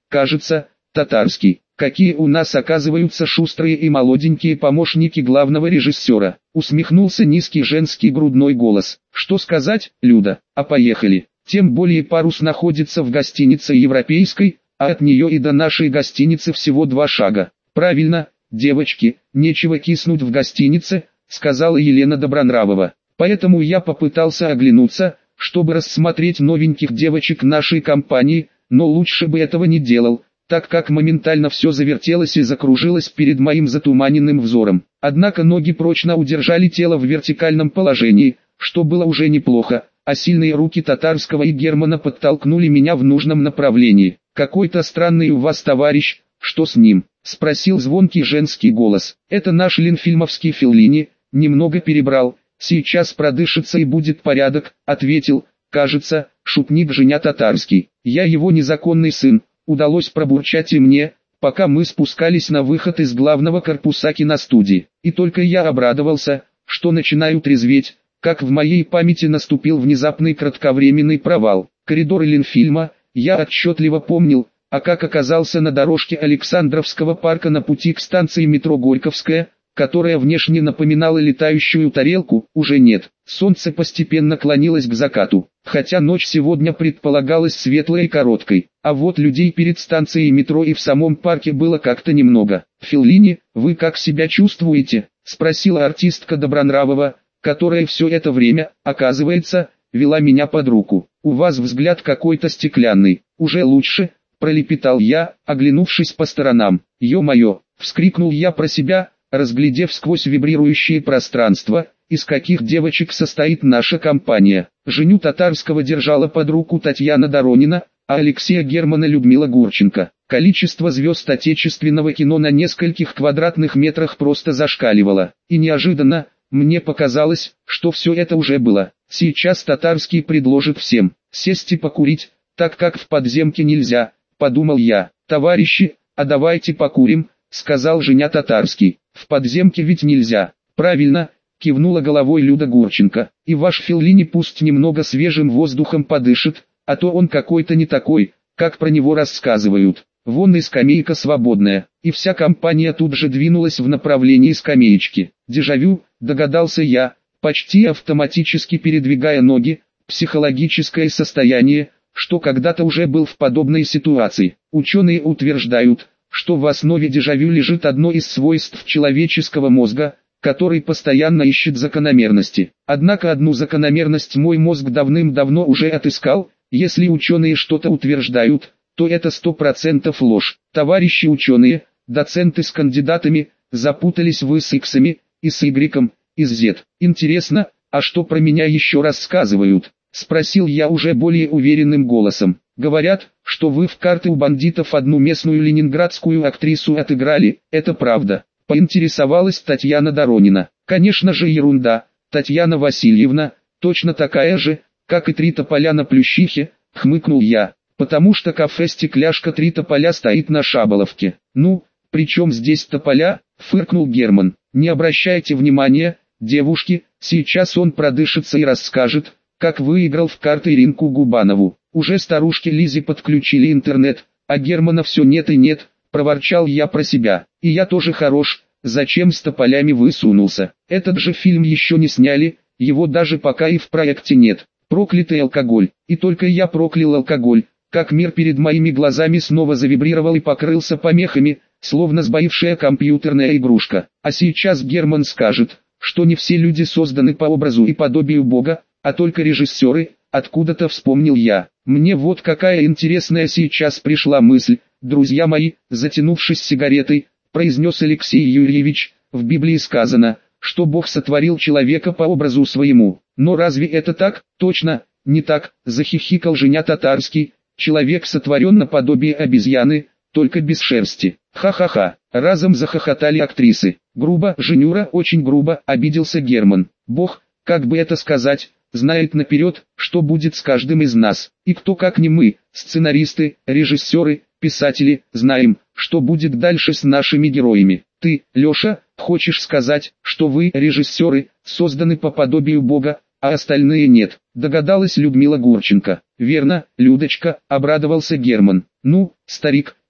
кажется, татарский. Какие у нас оказываются шустрые и молоденькие помощники главного режиссера. Усмехнулся низкий женский грудной голос. Что сказать, Люда, а поехали. Тем более Парус находится в гостинице Европейской, а от нее и до нашей гостиницы всего 2 шага. Правильно, девочки, нечего киснуть в гостинице, сказала Елена Добронравова. Поэтому я попытался оглянуться, чтобы рассмотреть новеньких девочек нашей компании, но лучше бы этого не делал, так как моментально все завертелось и закружилось перед моим затуманенным взором. Однако ноги прочно удержали тело в вертикальном положении, что было уже неплохо, а сильные руки Татарского и Германа подтолкнули меня в нужном направлении. «Какой-то странный у вас товарищ, что с ним?» — спросил звонкий женский голос. «Это наш ленфильмовский Феллини, немного перебрал, сейчас продышится и будет порядок», — ответил, кажется, шутник Женя Татарский. «Я его незаконный сын», — удалось пробурчать и мне, пока мы спускались на выход из главного корпуса киностудии. И только я обрадовался, что начинаю трезветь, как в моей памяти наступил внезапный кратковременный провал. Коридоры Ленфильма я отчетливо помнил, а как оказался на дорожке Александровского парка на пути к станции метро Горьковская, которая внешне напоминала летающую тарелку, уже нет. Солнце постепенно клонилось к закату, хотя ночь сегодня предполагалась светлой и короткой, а вот людей перед станцией метро и в самом парке было как-то немного. «Феллини, вы как себя чувствуете?» — спросила артистка Добронравова, которая все это время, оказывается, вела меня под руку. «У вас взгляд какой-то стеклянный, уже лучше», — пролепетал я, оглянувшись по сторонам. «Ё-моё!» — вскрикнул я про себя, разглядев сквозь вибрирующее пространство, из каких девочек состоит наша компания. Женю Татарского держала под руку Татьяна Доронина, а Алексея Германа Людмила Гурченко. Количество звезд отечественного кино на нескольких квадратных метрах просто зашкаливало. И неожиданно, мне показалось, что все это уже было. Сейчас Татарский предложит всем сесть и покурить, так как в подземке нельзя, подумал я. «Товарищи, а давайте покурим», — сказал Женя Татарский. «В подземке ведь нельзя». «Правильно», — кивнула головой Люда Гурченко. «И ваш Феллини пусть немного свежим воздухом подышит, а то он какой-то не такой, как про него рассказывают. Вон и скамейка свободная». И вся компания тут же двинулась в направлении скамеечки. «Дежавю», — догадался я, почти автоматически передвигая ноги, психологическое состояние, что когда-то уже был в подобной ситуации. Ученые утверждают, что в основе дежавю лежит одно из свойств человеческого мозга, который постоянно ищет закономерности. Однако одну закономерность мой мозг давным-давно уже отыскал. Если ученые что-то утверждают, то это 100% ложь. Товарищи ученые, доценты с кандидатами, запутались вы с иксами, и с игреком, и с зет. Интересно, а что про меня еще рассказывают? Спросил я уже более уверенным голосом. Говорят, что вы в карты у бандитов одну местную ленинградскую актрису отыграли, это правда? Поинтересовалась Татьяна Доронина. Конечно же ерунда, Татьяна Васильевна, точно такая же, как и 3 тополя на Плющихе, хмыкнул я, потому что кафе «Стекляшка» 3 тополя стоит на Шаболовке. Ну, при чем здесь тополя, фыркнул Герман. Не обращайте внимания, девушки, сейчас он продышится и расскажет, как выиграл в карты Иринку Губанову. Уже старушке Лизе подключили интернет, а Германа все нет и нет, проворчал я про себя. И я тоже хорош, зачем с тополями высунулся? Этот же фильм еще не сняли, его даже пока и в проекте нет. Проклятый алкоголь. И только я проклял алкоголь, как мир перед моими глазами снова завибрировал и покрылся помехами, словно сбоившая компьютерная игрушка. А сейчас Герман скажет, что не все люди созданы по образу и подобию Бога, а только режиссеры. Откуда-то вспомнил я. Мне вот какая интересная сейчас пришла мысль. «Друзья мои», затянувшись сигаретой, произнес Алексей Юрьевич, в Библии сказано, что Бог сотворил человека по образу своему. Но разве это так? Точно, не так, захихикал Женя Татарский. Человек сотворен наподобие обезьяны, только без шерсти. Ха-ха-ха, разом захохотали актрисы. Грубо, Женюра, очень грубо, обиделся Герман. Бог, как бы это сказать, знает наперед, что будет с каждым из нас. И кто как не мы, сценаристы, режиссеры, писатели, знаем, что будет дальше с нашими героями. Ты, Леша, хочешь сказать, что вы, режиссеры, созданы по подобию Бога, а остальные нет, догадалась Людмила Гурченко. Верно, Людочка, обрадовался Герман. Ну, старик,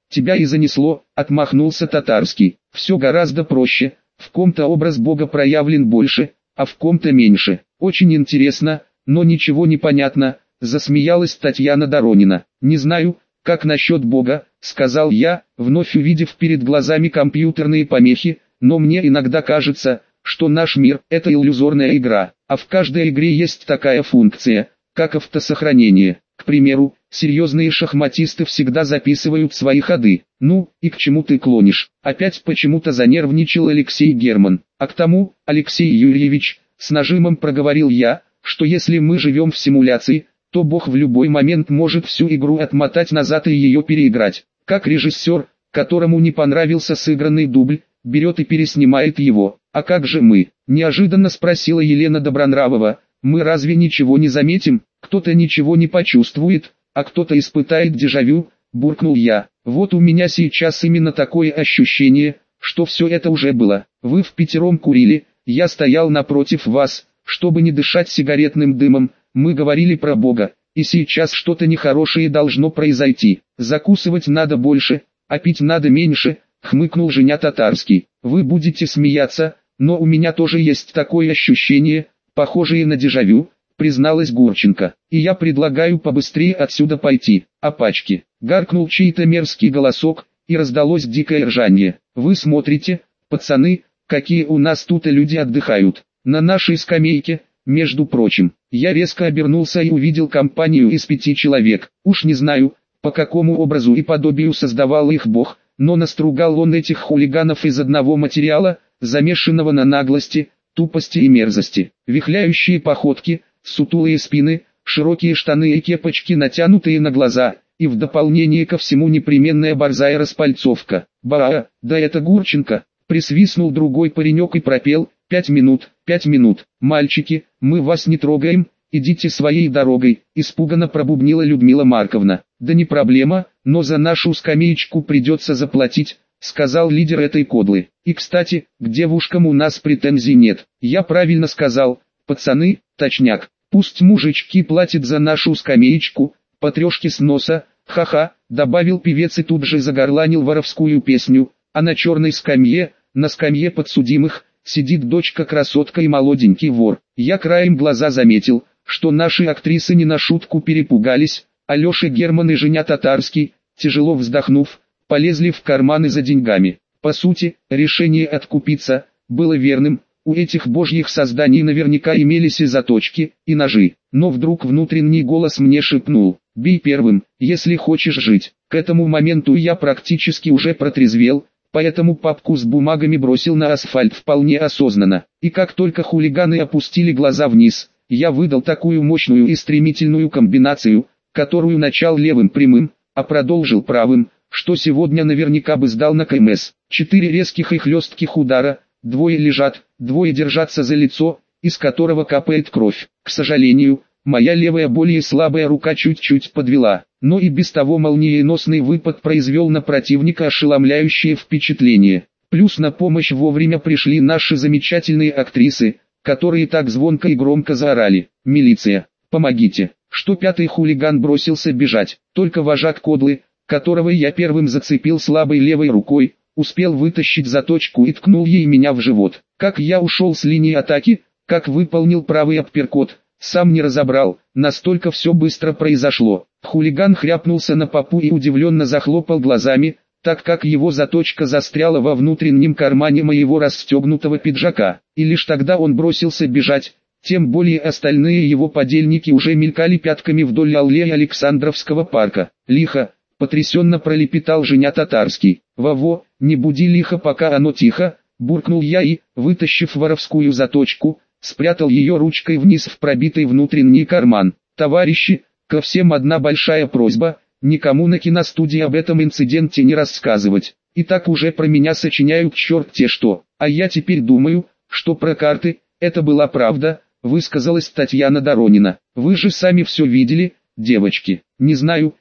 тебя и занесло, отмахнулся Татарский. Все гораздо проще, в ком-то образ Бога проявлен больше, а в ком-то меньше. Очень интересно, но ничего не понятно, засмеялась Татьяна Доронина. Не знаю, как насчет Бога, сказал я, вновь увидев перед глазами компьютерные помехи, но мне иногда кажется, что наш мир – это иллюзорная игра, а в каждой игре есть такая функция, как автосохранение. К примеру, серьезные шахматисты всегда записывают свои ходы. Ну, и к чему ты клонишь? Опять почему-то занервничал Алексей Герман. А к тому, Алексей Юрьевич, с нажимом проговорил я, что если мы живем в симуляции, то Бог в любой момент может всю игру отмотать назад и ее переиграть. Как режиссер, которому не понравился сыгранный дубль, берет и переснимает его. А как же мы? Неожиданно спросила Елена Добронравова. Мы разве ничего не заметим? Кто-то ничего не почувствует, а кто-то испытает дежавю, буркнул я. Вот у меня сейчас именно такое ощущение, что все это уже было. Вы впятером курили, я стоял напротив вас, чтобы не дышать сигаретным дымом, мы говорили про Бога, и сейчас что-то нехорошее должно произойти. Закусывать надо больше, а пить надо меньше, хмыкнул Женя Татарский. Вы будете смеяться, но у меня тоже есть такое ощущение, похожее на дежавю, призналась Гурченко. И я предлагаю побыстрее отсюда пойти. Апачки. Гаркнул чей-то мерзкий голосок, и раздалось дикое ржание. Вы смотрите, пацаны, какие у нас тут и люди отдыхают. На нашей скамейке, между прочим. Я резко обернулся и увидел компанию из 5 человек. Уж не знаю, по какому образу и подобию создавал их Бог, но настругал он этих хулиганов из одного материала, замешанного на наглости, тупости и мерзости. Вихляющие походки, сутулые спины, широкие штаны и кепочки, натянутые на глаза, и в дополнение ко всему непременная борзая распальцовка. «Ба, да это Гурченко!» — присвистнул другой паренек и пропел: 5 минут, 5 минут. Мальчики, мы вас не трогаем, идите своей дорогой», — испуганно пробубнила Людмила Марковна. «Да не проблема, но за нашу скамеечку придется заплатить», — сказал лидер этой кодлы. «И кстати, к девушкам у нас претензий нет. Я правильно сказал, пацаны, точняк. Пусть мужички платят за нашу скамеечку, по трешке с носа, ха-ха», — добавил певец и тут же загорланил воровскую песню. А на черной скамье, на скамье подсудимых, сидит дочка-красотка и молоденький вор. Я краем глаза заметил, что наши актрисы не на шутку перепугались. Алеша Герман и Женя Татарский, тяжело вздохнув, полезли в карманы за деньгами. По сути, решение откупиться было верным. У этих божьих созданий наверняка имелись и заточки, и ножи. Но вдруг внутренний голос мне шепнул: «Бей первым, если хочешь жить». К этому моменту я практически уже протрезвел, поэтому папку с бумагами бросил на асфальт вполне осознанно. И как только хулиганы опустили глаза вниз, я выдал такую мощную и стремительную комбинацию, которую начал левым прямым, а продолжил правым, что сегодня наверняка бы сдал на КМС. 4 резких и хлестких удара, 2 лежат, 2 держатся за лицо, из которого капает кровь. К сожалению, моя левая более слабая рука чуть-чуть подвела, но и без того молниеносный выпад произвел на противника ошеломляющее впечатление. Плюс на помощь вовремя пришли наши замечательные актрисы, которые так звонко и громко заорали: «Милиция, помогите!». Что пятый хулиган бросился бежать, только вожак кодлы, которого я первым зацепил слабой левой рукой, успел вытащить заточку и ткнул ей меня в живот. Как я ушел с линии атаки, как выполнил правый апперкот, сам не разобрал, настолько все быстро произошло. Хулиган хряпнулся на попу и удивленно захлопал глазами, так как его заточка застряла во внутреннем кармане моего расстегнутого пиджака, и лишь тогда он бросился бежать. Тем более остальные его подельники уже мелькали пятками вдоль аллеи Александровского парка. «Лихо!» — потрясенно пролепетал Женя Татарский. «Во-во, не буди лихо, пока оно тихо!» — буркнул я и, вытащив воровскую заточку, спрятал ее ручкой вниз в пробитый внутренний карман. «Товарищи, ко всем одна большая просьба, никому на киностудии об этом инциденте не рассказывать. И так уже про меня сочиняют черт-те что. А я теперь думаю, что про карты, это была правда», — высказалась Татьяна Доронина. «Вы же сами все видели, девочки». Не знаю»,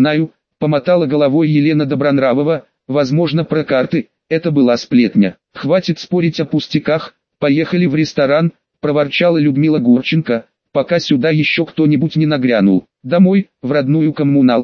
— помотала головой Елена Добронравова. «Возможно, про карты, это была сплетня. Хватит спорить о пустяках, поехали в ресторан», — проворчала Людмила Гурченко, пока сюда еще кто-нибудь не нагрянул. «Домой, в родную коммуналку»,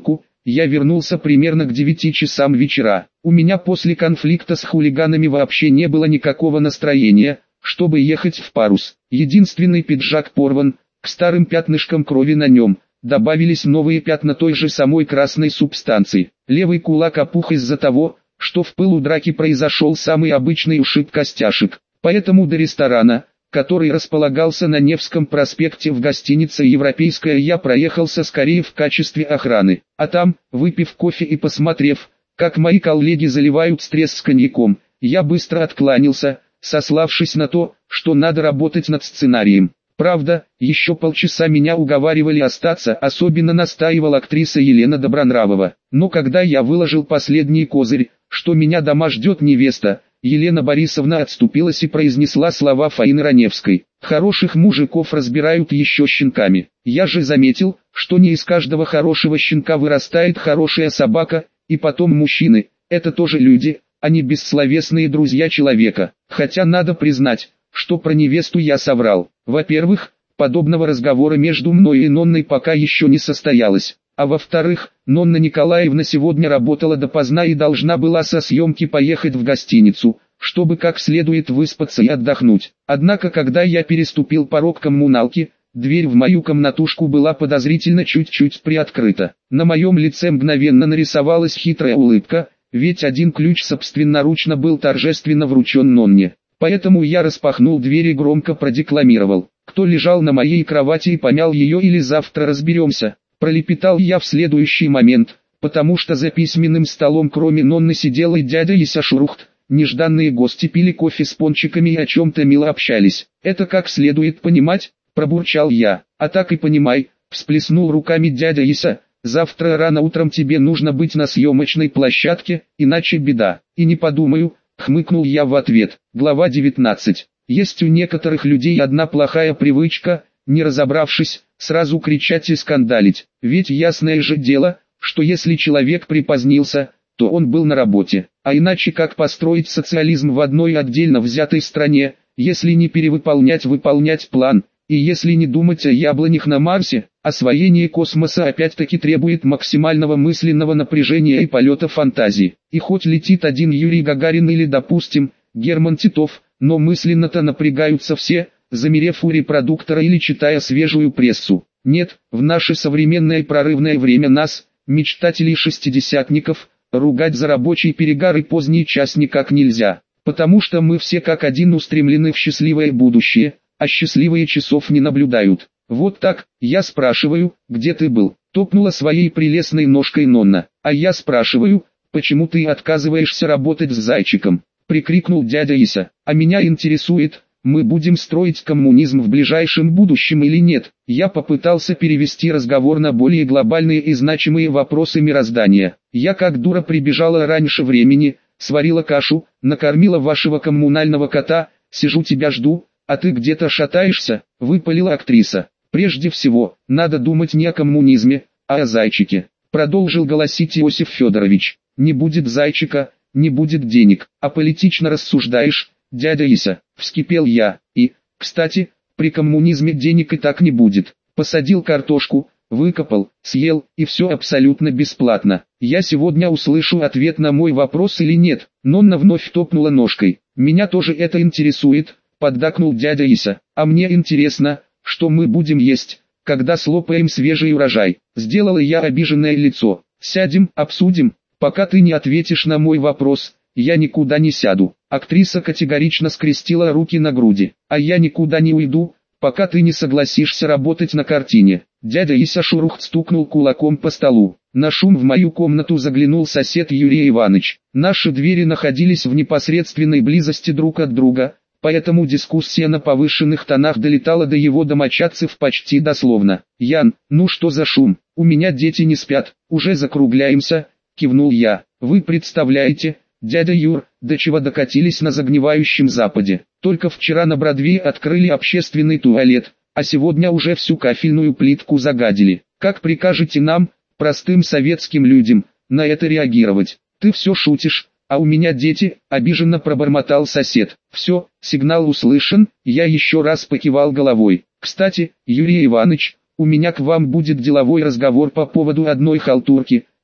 я вернулся примерно к 9 часам вечера. У меня после конфликта с хулиганами вообще не было никакого настроения, чтобы ехать в Парус. Единственный пиджак порван, к старым пятнышкам крови на нем добавились новые пятна той же самой красной субстанции. Левый кулак опух из-за того, что в пылу драки произошел самый обычный ушиб костяшек. Поэтому до ресторана, который располагался на Невском проспекте в гостинице «Европейская», я проехался скорее в качестве охраны. А там, выпив кофе и посмотрев, как мои коллеги заливают стресс с коньяком, я быстро откланялся, сославшись на то, что надо работать над сценарием. Правда, еще полчаса меня уговаривали остаться, особенно настаивала актриса Елена Добронравова. Но когда я выложил последний козырь, что меня дома ждет невеста, Елена Борисовна отступилась и произнесла слова Фаины Раневской: «Хороших мужиков разбирают еще щенками». Я же заметил, что не из каждого хорошего щенка вырастает хорошая собака, и потом мужчины – это тоже люди, а не бессловесные друзья человека. Хотя надо признать, что про невесту я соврал. Во-первых, подобного разговора между мной и Нонной пока еще не состоялось. А во-вторых, Нонна Николаевна сегодня работала допоздна и должна была со съемки поехать в гостиницу, чтобы как следует выспаться и отдохнуть. Однако когда я переступил порог коммуналки, дверь в мою комнатушку была подозрительно чуть-чуть приоткрыта. На моем лице мгновенно нарисовалась хитрая улыбка, ведь один ключ собственноручно был торжественно вручен Нонне. Поэтому я распахнул дверь и громко продекламировал: «Кто лежал на моей кровати и помял ее, или завтра разберемся». Пролепетал я в следующий момент, потому что за письменным столом кроме Нонны сидел и дядя Ися Шурухт. Нежданные гости пили кофе с пончиками и о чем-то мило общались. «Это как следует понимать», – пробурчал я. «А так и понимай», – всплеснул руками дядя Ися. «Завтра рано утром тебе нужно быть на съемочной площадке, иначе беда». «И не подумаю», – хмыкнул я в ответ. Глава 19. Есть у некоторых людей одна плохая привычка, не разобравшись, сразу кричать и скандалить. Ведь ясное же дело, что если человек припозднился, то он был на работе. А иначе как построить социализм в одной отдельно взятой стране, если не выполнять план, и если не думать о яблонях на Марсе? Освоение космоса опять-таки требует максимального мысленного напряжения и полета фантазии. И хоть летит один Юрий Гагарин или, допустим, Герман Титов, но мысленно-то напрягаются все, замерев у репродуктора или читая свежую прессу. Нет, в наше современное прорывное время нас, мечтателей шестидесятников, ругать за рабочий перегар и поздний час никак нельзя, потому что мы все как один устремлены в счастливое будущее, а счастливые часов не наблюдают. Вот так, я спрашиваю, где ты был? Топнула своей прелестной ножкой Нонна. А я спрашиваю, почему ты отказываешься работать с зайчиком? Прикрикнул дядя Ися. А меня интересует, мы будем строить коммунизм в ближайшем будущем или нет? Я попытался перевести разговор на более глобальные и значимые вопросы мироздания. Я как дура прибежала раньше времени, сварила кашу, накормила вашего коммунального кота, сижу тебя жду, а ты где-то шатаешься, выпалила актриса. Прежде всего, надо думать не о коммунизме, а о зайчике. Продолжил голосить Иосиф Федорович. Не будет зайчика, не будет денег. А политично рассуждаешь, дядя Ися, вскипел я. И, кстати, при коммунизме денег и так не будет. Посадил картошку, выкопал, съел, и все абсолютно бесплатно. Я сегодня услышу ответ на мой вопрос или нет? Нонна вновь топнула ножкой. Меня тоже это интересует, поддакнул дядя Ися. А мне интересно, что мы будем есть, когда слопаем свежий урожай. Сделала я обиженное лицо. Сядем, обсудим. Пока ты не ответишь на мой вопрос, я никуда не сяду. Актриса категорично скрестила руки на груди. А я никуда не уйду, пока ты не согласишься работать на картине. Дядя Ися Шурухт стукнул кулаком по столу. На шум в мою комнату заглянул сосед Юрий Иванович. Наши двери находились в непосредственной близости друг от друга, поэтому дискуссия на повышенных тонах долетала до его домочадцев почти дословно. «Ян, ну что за шум? У меня дети не спят, уже закругляемся», — кивнул я. «Вы представляете, дядя Юр, до чего докатились на загнивающем Западе. Только вчера на Бродвее открыли общественный туалет, а сегодня уже всю кафельную плитку загадили. Как прикажете нам, простым советским людям, на это реагировать?» «Ты все шутишь, а у меня дети», — обиженно пробормотал сосед. «Все, сигнал услышан», — я еще раз покивал головой. «Кстати, Юрий Иванович, у меня к вам будет деловой разговор по поводу одной халтурки,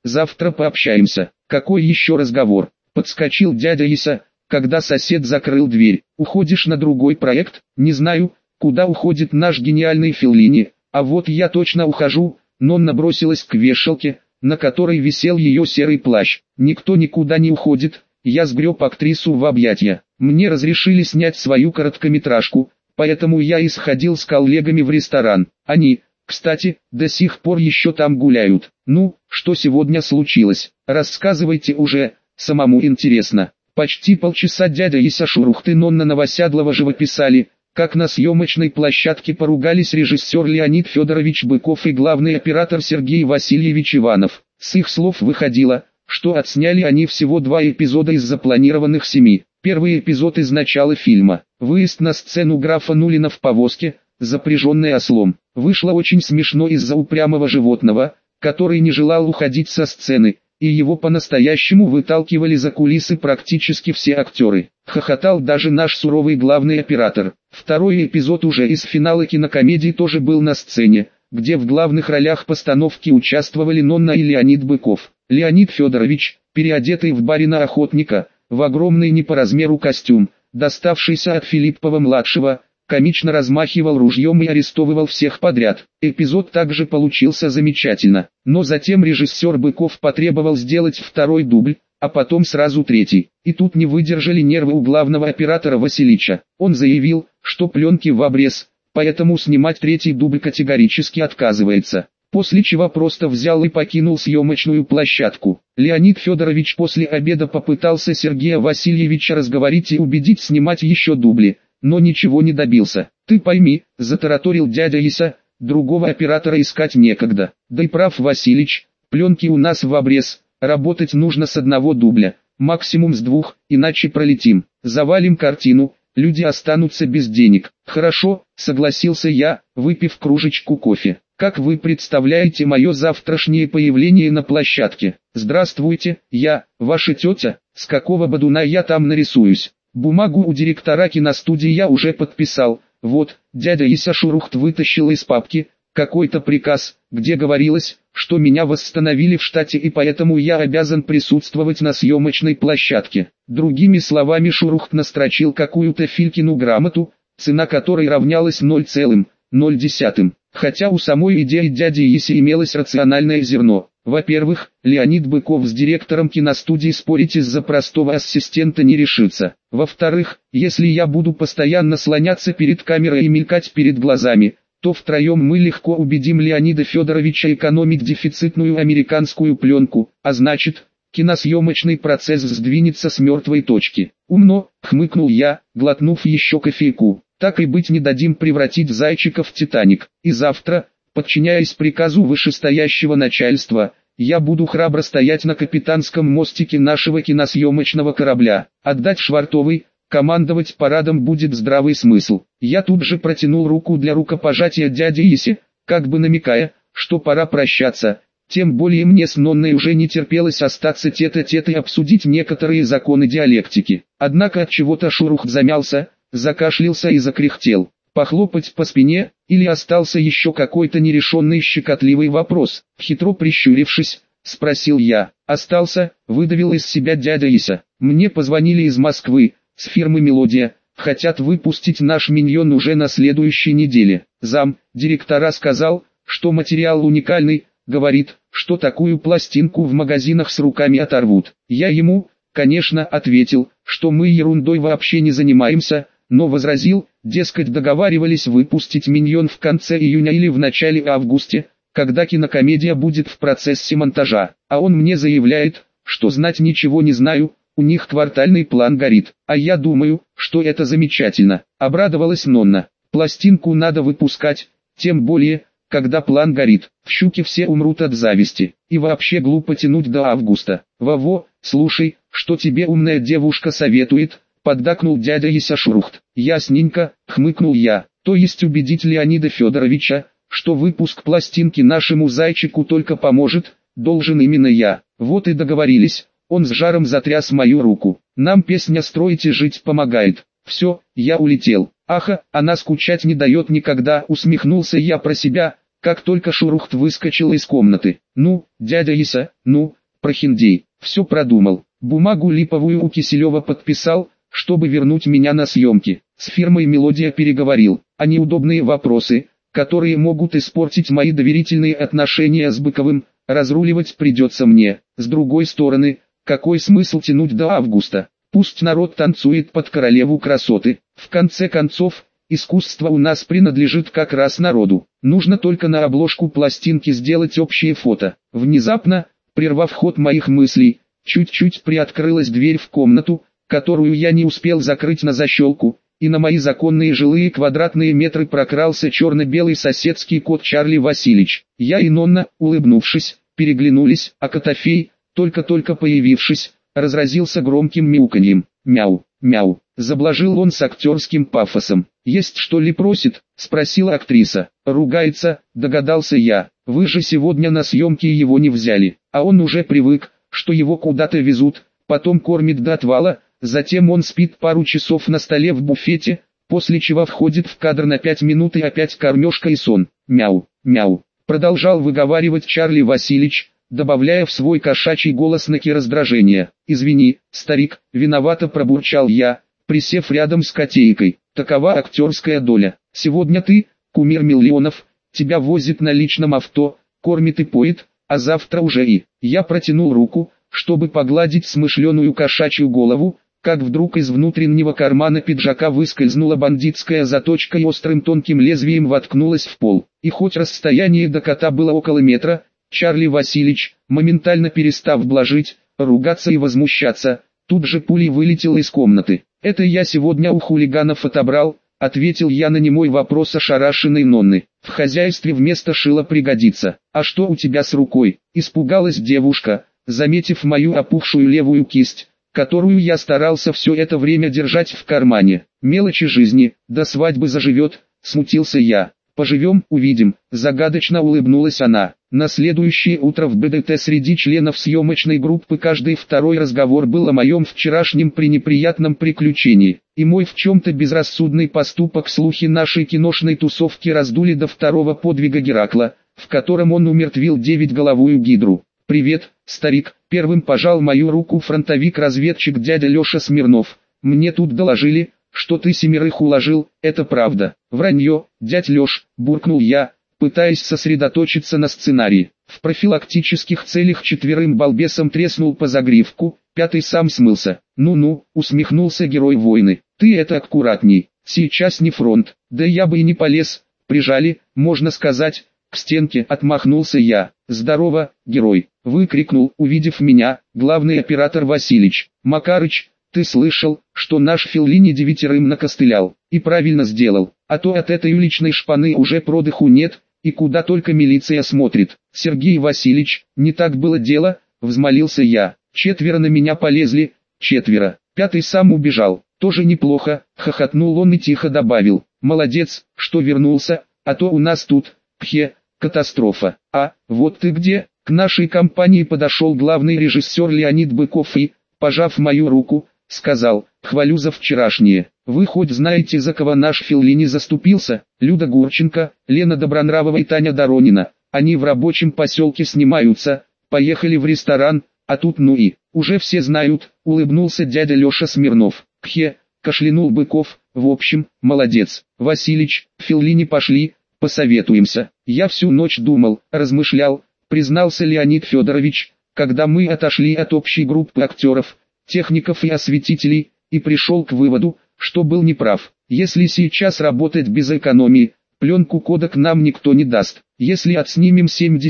завтра пообщаемся. Какой еще разговор? Подскочил дядя Иса, когда сосед закрыл дверь. Уходишь на другой проект? Не знаю, куда уходит наш гениальный Феллини, а вот я точно ухожу. Нонна бросилась к вешалке, на которой висел ее серый плащ. Никто никуда не уходит. Я сгреб актрису в объятия. Мне разрешили снять свою короткометражку, поэтому я и сходил с коллегами в ресторан. Они, кстати, до сих пор еще там гуляют. Ну, что сегодня случилось? Рассказывайте уже, самому интересно. Почти полчаса дядя Иса Шурухт и Нонна Новоседлова живописали, как на съемочной площадке поругались режиссер Леонид Федорович Быков и главный оператор Сергей Васильевич Иванов. С их слов выходило, что отсняли они всего 2 эпизода из запланированных 7. Первый эпизод из начала фильма. Выезд на сцену графа Нулина в повозке, запряженной ослом. Вышло очень смешно из-за упрямого животного, который не желал уходить со сцены, и его по-настоящему выталкивали за кулисы практически все актеры. Хохотал даже наш суровый главный оператор. Второй эпизод уже из финала кинокомедии тоже был на сцене, где в главных ролях постановки участвовали Нонна и Леонид Быков. Леонид Федорович, переодетый в барина-охотника, в огромный не по размеру костюм, доставшийся от Филиппова-младшего, комично размахивал ружьем и арестовывал всех подряд. Эпизод также получился замечательно, но затем режиссер Быков потребовал сделать второй дубль, а потом сразу третий. И тут не выдержали нервы у главного оператора Василича. Он заявил, что пленки в обрез, поэтому снимать третий дубль категорически отказывается. После чего просто взял и покинул съемочную площадку. Леонид Федорович после обеда попытался Сергея Васильевича разговорить и убедить снимать еще дубли, но ничего не добился. «Ты пойми», – затараторил дядя Иса, – «другого оператора искать некогда. Да и прав Василич, пленки у нас в обрез, работать нужно с 1 дубля, максимум с 2, иначе пролетим, завалим картину, люди останутся без денег». «Хорошо», – согласился я, выпив кружечку кофе. «Как вы представляете мое завтрашнее появление на площадке?» «Здравствуйте, я, ваша тетя, с какого бодуна я там нарисуюсь? Бумагу у директора киностудии я уже подписал, вот». Дядя Иса Шурухт вытащил из папки какой-то приказ, где говорилось, что меня восстановили в штате и поэтому я обязан присутствовать на съемочной площадке. Другими словами, Шурухт настрочил какую-то Филькину грамоту, цена которой равнялась 0,0. Хотя у самой идеи дяди Иси имелось рациональное зерно. Во-первых, Леонид Быков с директором киностудии спорить из-за простого ассистента не решится. Во-вторых, если я буду постоянно слоняться перед камерой и мелькать перед глазами, то втроем мы легко убедим Леонида Федоровича экономить дефицитную американскую пленку, а значит, киносъемочный процесс сдвинется с мертвой точки. «Умно», — хмыкнул я, глотнув еще кофейку. «Так и быть, не дадим превратить зайчика в Титаник. И завтра, подчиняясь приказу вышестоящего начальства, я буду храбро стоять на капитанском мостике нашего киносъемочного корабля. Отдать швартовый, командовать парадом будет здравый смысл». Я тут же протянул руку для рукопожатия дяде Исе, как бы намекая, что пора прощаться. Тем более мне с Нонной уже не терпелось остаться тет-а-тет и обсудить некоторые законы диалектики. Однако от чего-то Шурухт замялся, закашлялся и закряхтел. Похлопать по спине, или остался еще какой-то нерешенный щекотливый вопрос? Хитро прищурившись, спросил я. «Остался», — выдавил из себя дядя Иса. «Мне позвонили из Москвы, с фирмы «Мелодия», хотят выпустить наш миньон уже на следующей неделе. Зам директора сказал, что материал уникальный, говорит, что такую пластинку в магазинах с руками оторвут». Я ему, конечно, ответил, что мы ерундой вообще не занимаемся, но возразил, дескать, договаривались выпустить миньон в конце июня или в начале августа, когда кинокомедия будет в процессе монтажа. А он мне заявляет, что знать ничего не знаю, у них квартальный план горит. А я думаю, что это замечательно. Обрадовалась Нонна. Пластинку надо выпускать, тем более, когда план горит. В Щуке все умрут от зависти. И вообще глупо тянуть до августа. Во-во, слушай, что тебе умная девушка советует, поддакнул дядя Иса Шурухт. Ясненько, хмыкнул я. То есть убедить Леонида Федоровича, что выпуск пластинки нашему зайчику только поможет, должен именно я. Вот и договорились. Он с жаром затряс мою руку. Нам песня «Строить и жить» помогает. Все, я улетел. Аха, она скучать не дает никогда, усмехнулся я про себя, как только Шурухт выскочил из комнаты. «Ну, дядя Иса, ну, прохиндей, все продумал. Бумагу липовую у Киселева подписал, чтобы вернуть меня на съемки. С фирмой «Мелодия» переговорил, а неудобные вопросы, которые могут испортить мои доверительные отношения с Быковым, разруливать придется мне. С другой стороны, какой смысл тянуть до августа? Пусть народ танцует под королеву красоты. В конце концов, искусство у нас принадлежит как раз народу. Нужно только на обложку пластинки сделать общее фото». Внезапно, прервав ход моих мыслей, чуть-чуть приоткрылась дверь в комнату, которую я не успел закрыть на защелку, и на мои законные жилые квадратные метры прокрался черно-белый соседский кот Чарли Васильевич. Я и Нонна, улыбнувшись, переглянулись, а Котофей, только-только появившись, разразился громким мяуканьем. «Мяу, мяу», заблажил он с актерским пафосом. «Есть что ли просит?» — спросила актриса. «Ругается», — догадался я. «Вы же сегодня на съемки его не взяли, а он уже привык, что его куда-то везут, потом кормит до отвала, затем он спит пару часов на столе в буфете, после чего входит в кадр на 5 минут и опять кормежка и сон. Мяу, мяу», продолжал выговаривать Чарли Васильевич, добавляя в свой кошачий голос нотки раздражения. «Извини, старик», виновато пробурчал я, присев рядом с котейкой. «Такова актерская доля. Сегодня ты, кумир миллионов, тебя возит на личном авто, кормит и поет, а завтра уже и...» Я протянул руку, чтобы погладить смышленую кошачью голову, как вдруг из внутреннего кармана пиджака выскользнула бандитская заточка и острым тонким лезвием воткнулась в пол. И хоть расстояние до кота было около метра, Чарли Васильевич, моментально перестав блажить, ругаться и возмущаться, тут же пулей вылетел из комнаты. «Это я сегодня у хулиганов отобрал», — ответил я на немой вопрос ошарашенной Нонны. «В хозяйстве вместо шила пригодится». «А что у тебя с рукой?» — испугалась девушка, заметив мою опухшую левую кисть, которую я старался все это время держать в кармане. «Мелочи жизни, до свадьбы заживет», — смутился я. «Поживем, увидим», — загадочно улыбнулась она. На следующее утро в БДТ среди членов съемочной группы каждый второй разговор был о моем вчерашнем пренеприятном приключении. И мой в чем-то безрассудный поступок слухи нашей киношной тусовки раздули до второго подвига Геракла, в котором он умертвил 9-головую гидру. «Привет, старик», — первым пожал мою руку фронтовик-разведчик дядя Леша Смирнов. «Мне тут доложили, что ты 7 уложил, это правда?» «Вранье, дядь Леш», — буркнул я, пытаясь сосредоточиться на сценарии. В профилактических целях 4 балбесам треснул по загривку, 5 сам смылся. «Ну-ну», — усмехнулся герой войны, — «ты это аккуратней, сейчас не фронт». «Да я бы и не полез, прижали, можно сказать, к стенке», — отмахнулся я. «Здорово, герой», — выкрикнул, увидев меня, главный оператор Васильич. «Макарыч, ты слышал, что наш Феллини 9 накостылял, и правильно сделал, а то от этой уличной шпаны уже продыху нет, и куда только милиция смотрит». «Сергей Васильевич, не так было дело», — взмолился я. «4 на меня полезли, 4, 5 сам убежал». «Тоже неплохо», — хохотнул он и тихо добавил. «Молодец, что вернулся, а то у нас тут, катастрофа». «А, вот ты где?» К нашей компании подошел главный режиссер Леонид Быков и, пожав мою руку, сказал: «Хвалю за вчерашнее. Вы хоть знаете, за кого наш Феллини заступился?» «Люда Гурченко, Лена Добронравова и Таня Доронина. Они в рабочем поселке снимаются, поехали в ресторан, а тут ну и...» «Уже все знают», — улыбнулся дядя Леша Смирнов. Кашлянул Быков. «В общем, молодец. Василич, Феллини пошли, посоветуемся». «Я всю ночь думал, размышлял», — признался Леонид Федорович, когда мы отошли от общей группы актеров, техников и осветителей, и пришел к выводу, что был неправ. Если сейчас работать без экономии, пленку кодек нам никто не даст. Если отснимем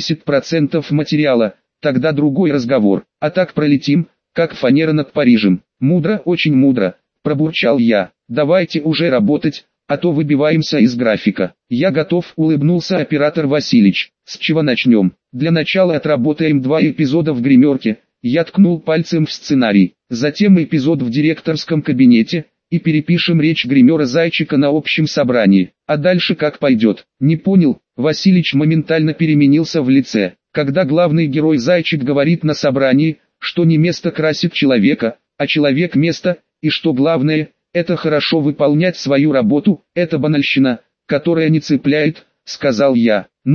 70% материала, тогда другой разговор. А так пролетим, как фанера над Парижем. «Мудро, очень мудро», — пробурчал я. «Давайте уже работать, а то выбиваемся из графика». «Я готов», — улыбнулся оператор Васильич. «С чего начнем?» «Для начала отработаем 2 эпизода в гримерке». Я ткнул пальцем в сценарий. «Затем эпизод в директорском кабинете, и перепишем речь гримера Зайчика на общем собрании. А дальше как пойдет?» «Не понял». Василич моментально переменился в лице. «Когда главный герой Зайчик говорит на собрании, что не место красит человека, а человек место, и что главное, это хорошо выполнять свою работу, это банальщина, которая не цепляет», — сказал я. «Ну,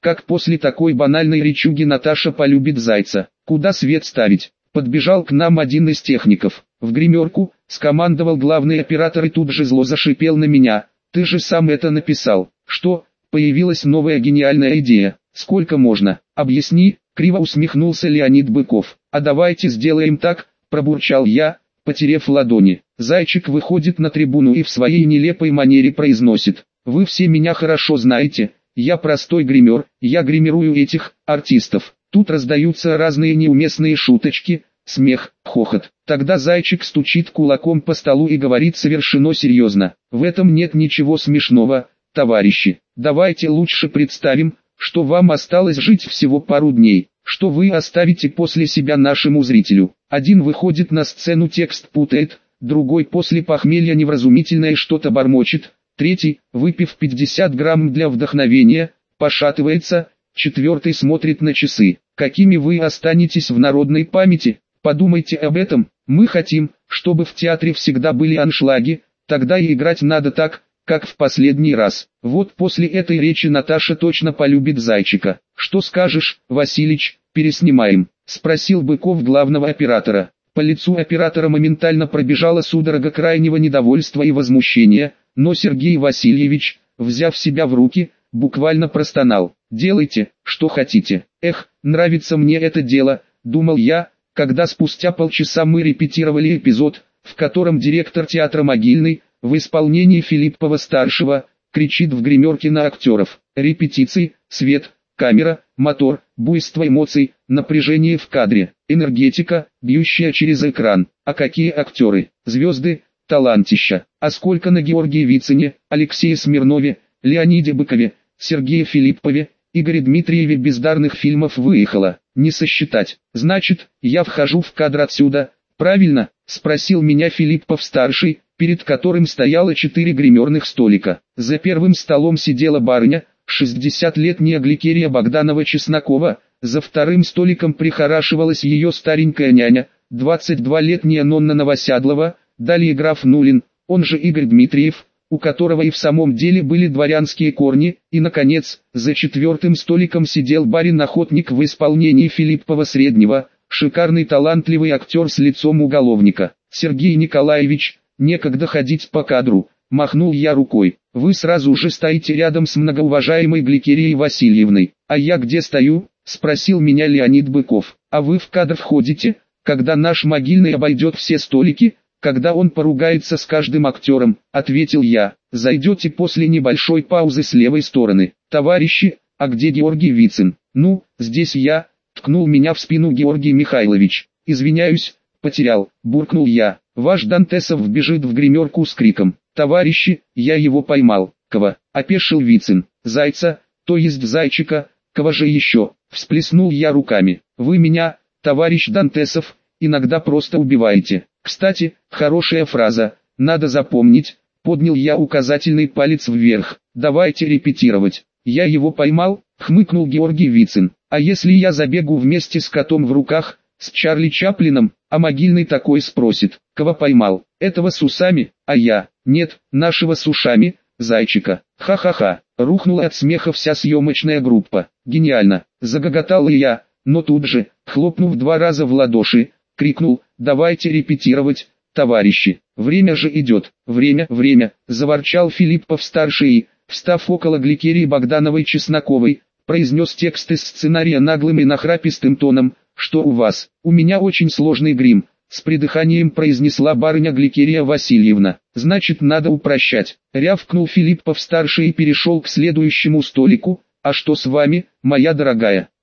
как после такой банальной речуги Наташа полюбит зайца. Куда свет ставить? Подбежал к нам один из техников. В гримерку, скомандовал главный оператор и тут же зло зашипел на меня. Ты же сам это написал. Что? Появилась новая гениальная идея. Сколько можно? Объясни, криво усмехнулся Леонид Быков. А давайте сделаем так, пробурчал я, потерев ладони. Зайчик выходит на трибуну и в своей нелепой манере произносит: вы все меня хорошо знаете, я простой гример, я гримирую этих артистов. Тут раздаются разные неуместные шуточки, смех, хохот. Тогда зайчик стучит кулаком по столу и говорит совершенно серьезно: в этом нет ничего смешного, товарищи. Давайте лучше представим, что вам осталось жить всего пару дней. Что вы оставите после себя нашему зрителю? Один выходит на сцену, текст путает, другой после похмелья невразумительное что-то бормочет, третий, выпив 50 грамм для вдохновения, пошатывается, четвертый смотрит на часы. Какими вы останетесь в народной памяти? Подумайте об этом. Мы хотим, чтобы в театре всегда были аншлаги, тогда и играть надо так, как в последний раз. Вот после этой речи Наташа точно полюбит зайчика. Что скажешь, Василич, переснимаем? Спросил Быков главного оператора. По лицу оператора моментально пробежала судорога крайнего недовольства и возмущения, но Сергей Васильевич, взяв себя в руки, буквально простонал: делайте, что хотите. Эх, нравится мне это дело, думал я, когда спустя полчаса мы репетировали эпизод, в котором директор театра Могильный, в исполнении Филиппова-старшего, кричит в гримерке на актеров. Репетиции, свет, камера, мотор, буйство эмоций, напряжение в кадре, энергетика, бьющая через экран. А какие актеры, звезды, талантища. А сколько на Георгии Вицине, Алексее Смирнове, Леониде Быкове, Сергее Филиппове, Игоре Дмитриеве бездарных фильмов выехало, не сосчитать. Значит, я вхожу в кадр отсюда, правильно? Спросил меня Филиппов-старший, перед которым стояло 4 гримерных столика. За первым столом сидела барыня, 60-летняя Гликерия Богданова-Чеснокова, за вторым столиком прихорашивалась ее старенькая няня, 22-летняя Нонна Новоседлова, далее граф Нулин, он же Игорь Дмитриев, у которого и в самом деле были дворянские корни, и, наконец, за четвертым столиком сидел барин-охотник в исполнении Филиппова-среднего, шикарный талантливый актер с лицом уголовника. Сергей Николаевич, некогда ходить по кадру, махнул я рукой. Вы сразу же стоите рядом с многоуважаемой Гликерией Васильевной. А я где стою? Спросил меня Леонид Быков. А вы в кадр входите, когда наш Могильный обойдет все столики, когда он поругается с каждым актером, ответил я. Зайдете после небольшой паузы с левой стороны. Товарищи, а где Георгий Вицин? Ну, здесь я, ткнул меня в спину Георгий Михайлович. Извиняюсь, потерял, буркнул я. Ваш Дантесов бежит в гримерку с криком: товарищи, я его поймал. Кого? Опешил Вицин. Зайца, то есть зайчика, кого же еще? Всплеснул я руками. Вы меня, товарищ Дантесов, иногда просто убиваете. Кстати, хорошая фраза, надо запомнить. Поднял я указательный палец вверх. Давайте репетировать. Я его поймал, хмыкнул Георгий Вицин. А если я забегу вместе с котом в руках, с Чарли Чаплином, а Могильный такой спросит: кого поймал? Этого с усами? А я: нет, нашего с ушами, зайчика. Ха-ха-ха. Рухнула от смеха вся съемочная группа. Гениально, загоготал я, но тут же, хлопнув 2 раза в ладоши, крикнул: давайте репетировать, товарищи. Время же идет. Время, заворчал Филиппов-старший и, встав около Гликерии Богдановой-Чесноковой, произнес текст из сценария наглым и нахрапистым тоном. Что у вас? У меня очень сложный грим, с придыханием произнесла барыня Гликерия Васильевна. Значит, надо упрощать. Рявкнул Филиппов-старший и перешел к следующему столику. А что с вами, моя дорогая?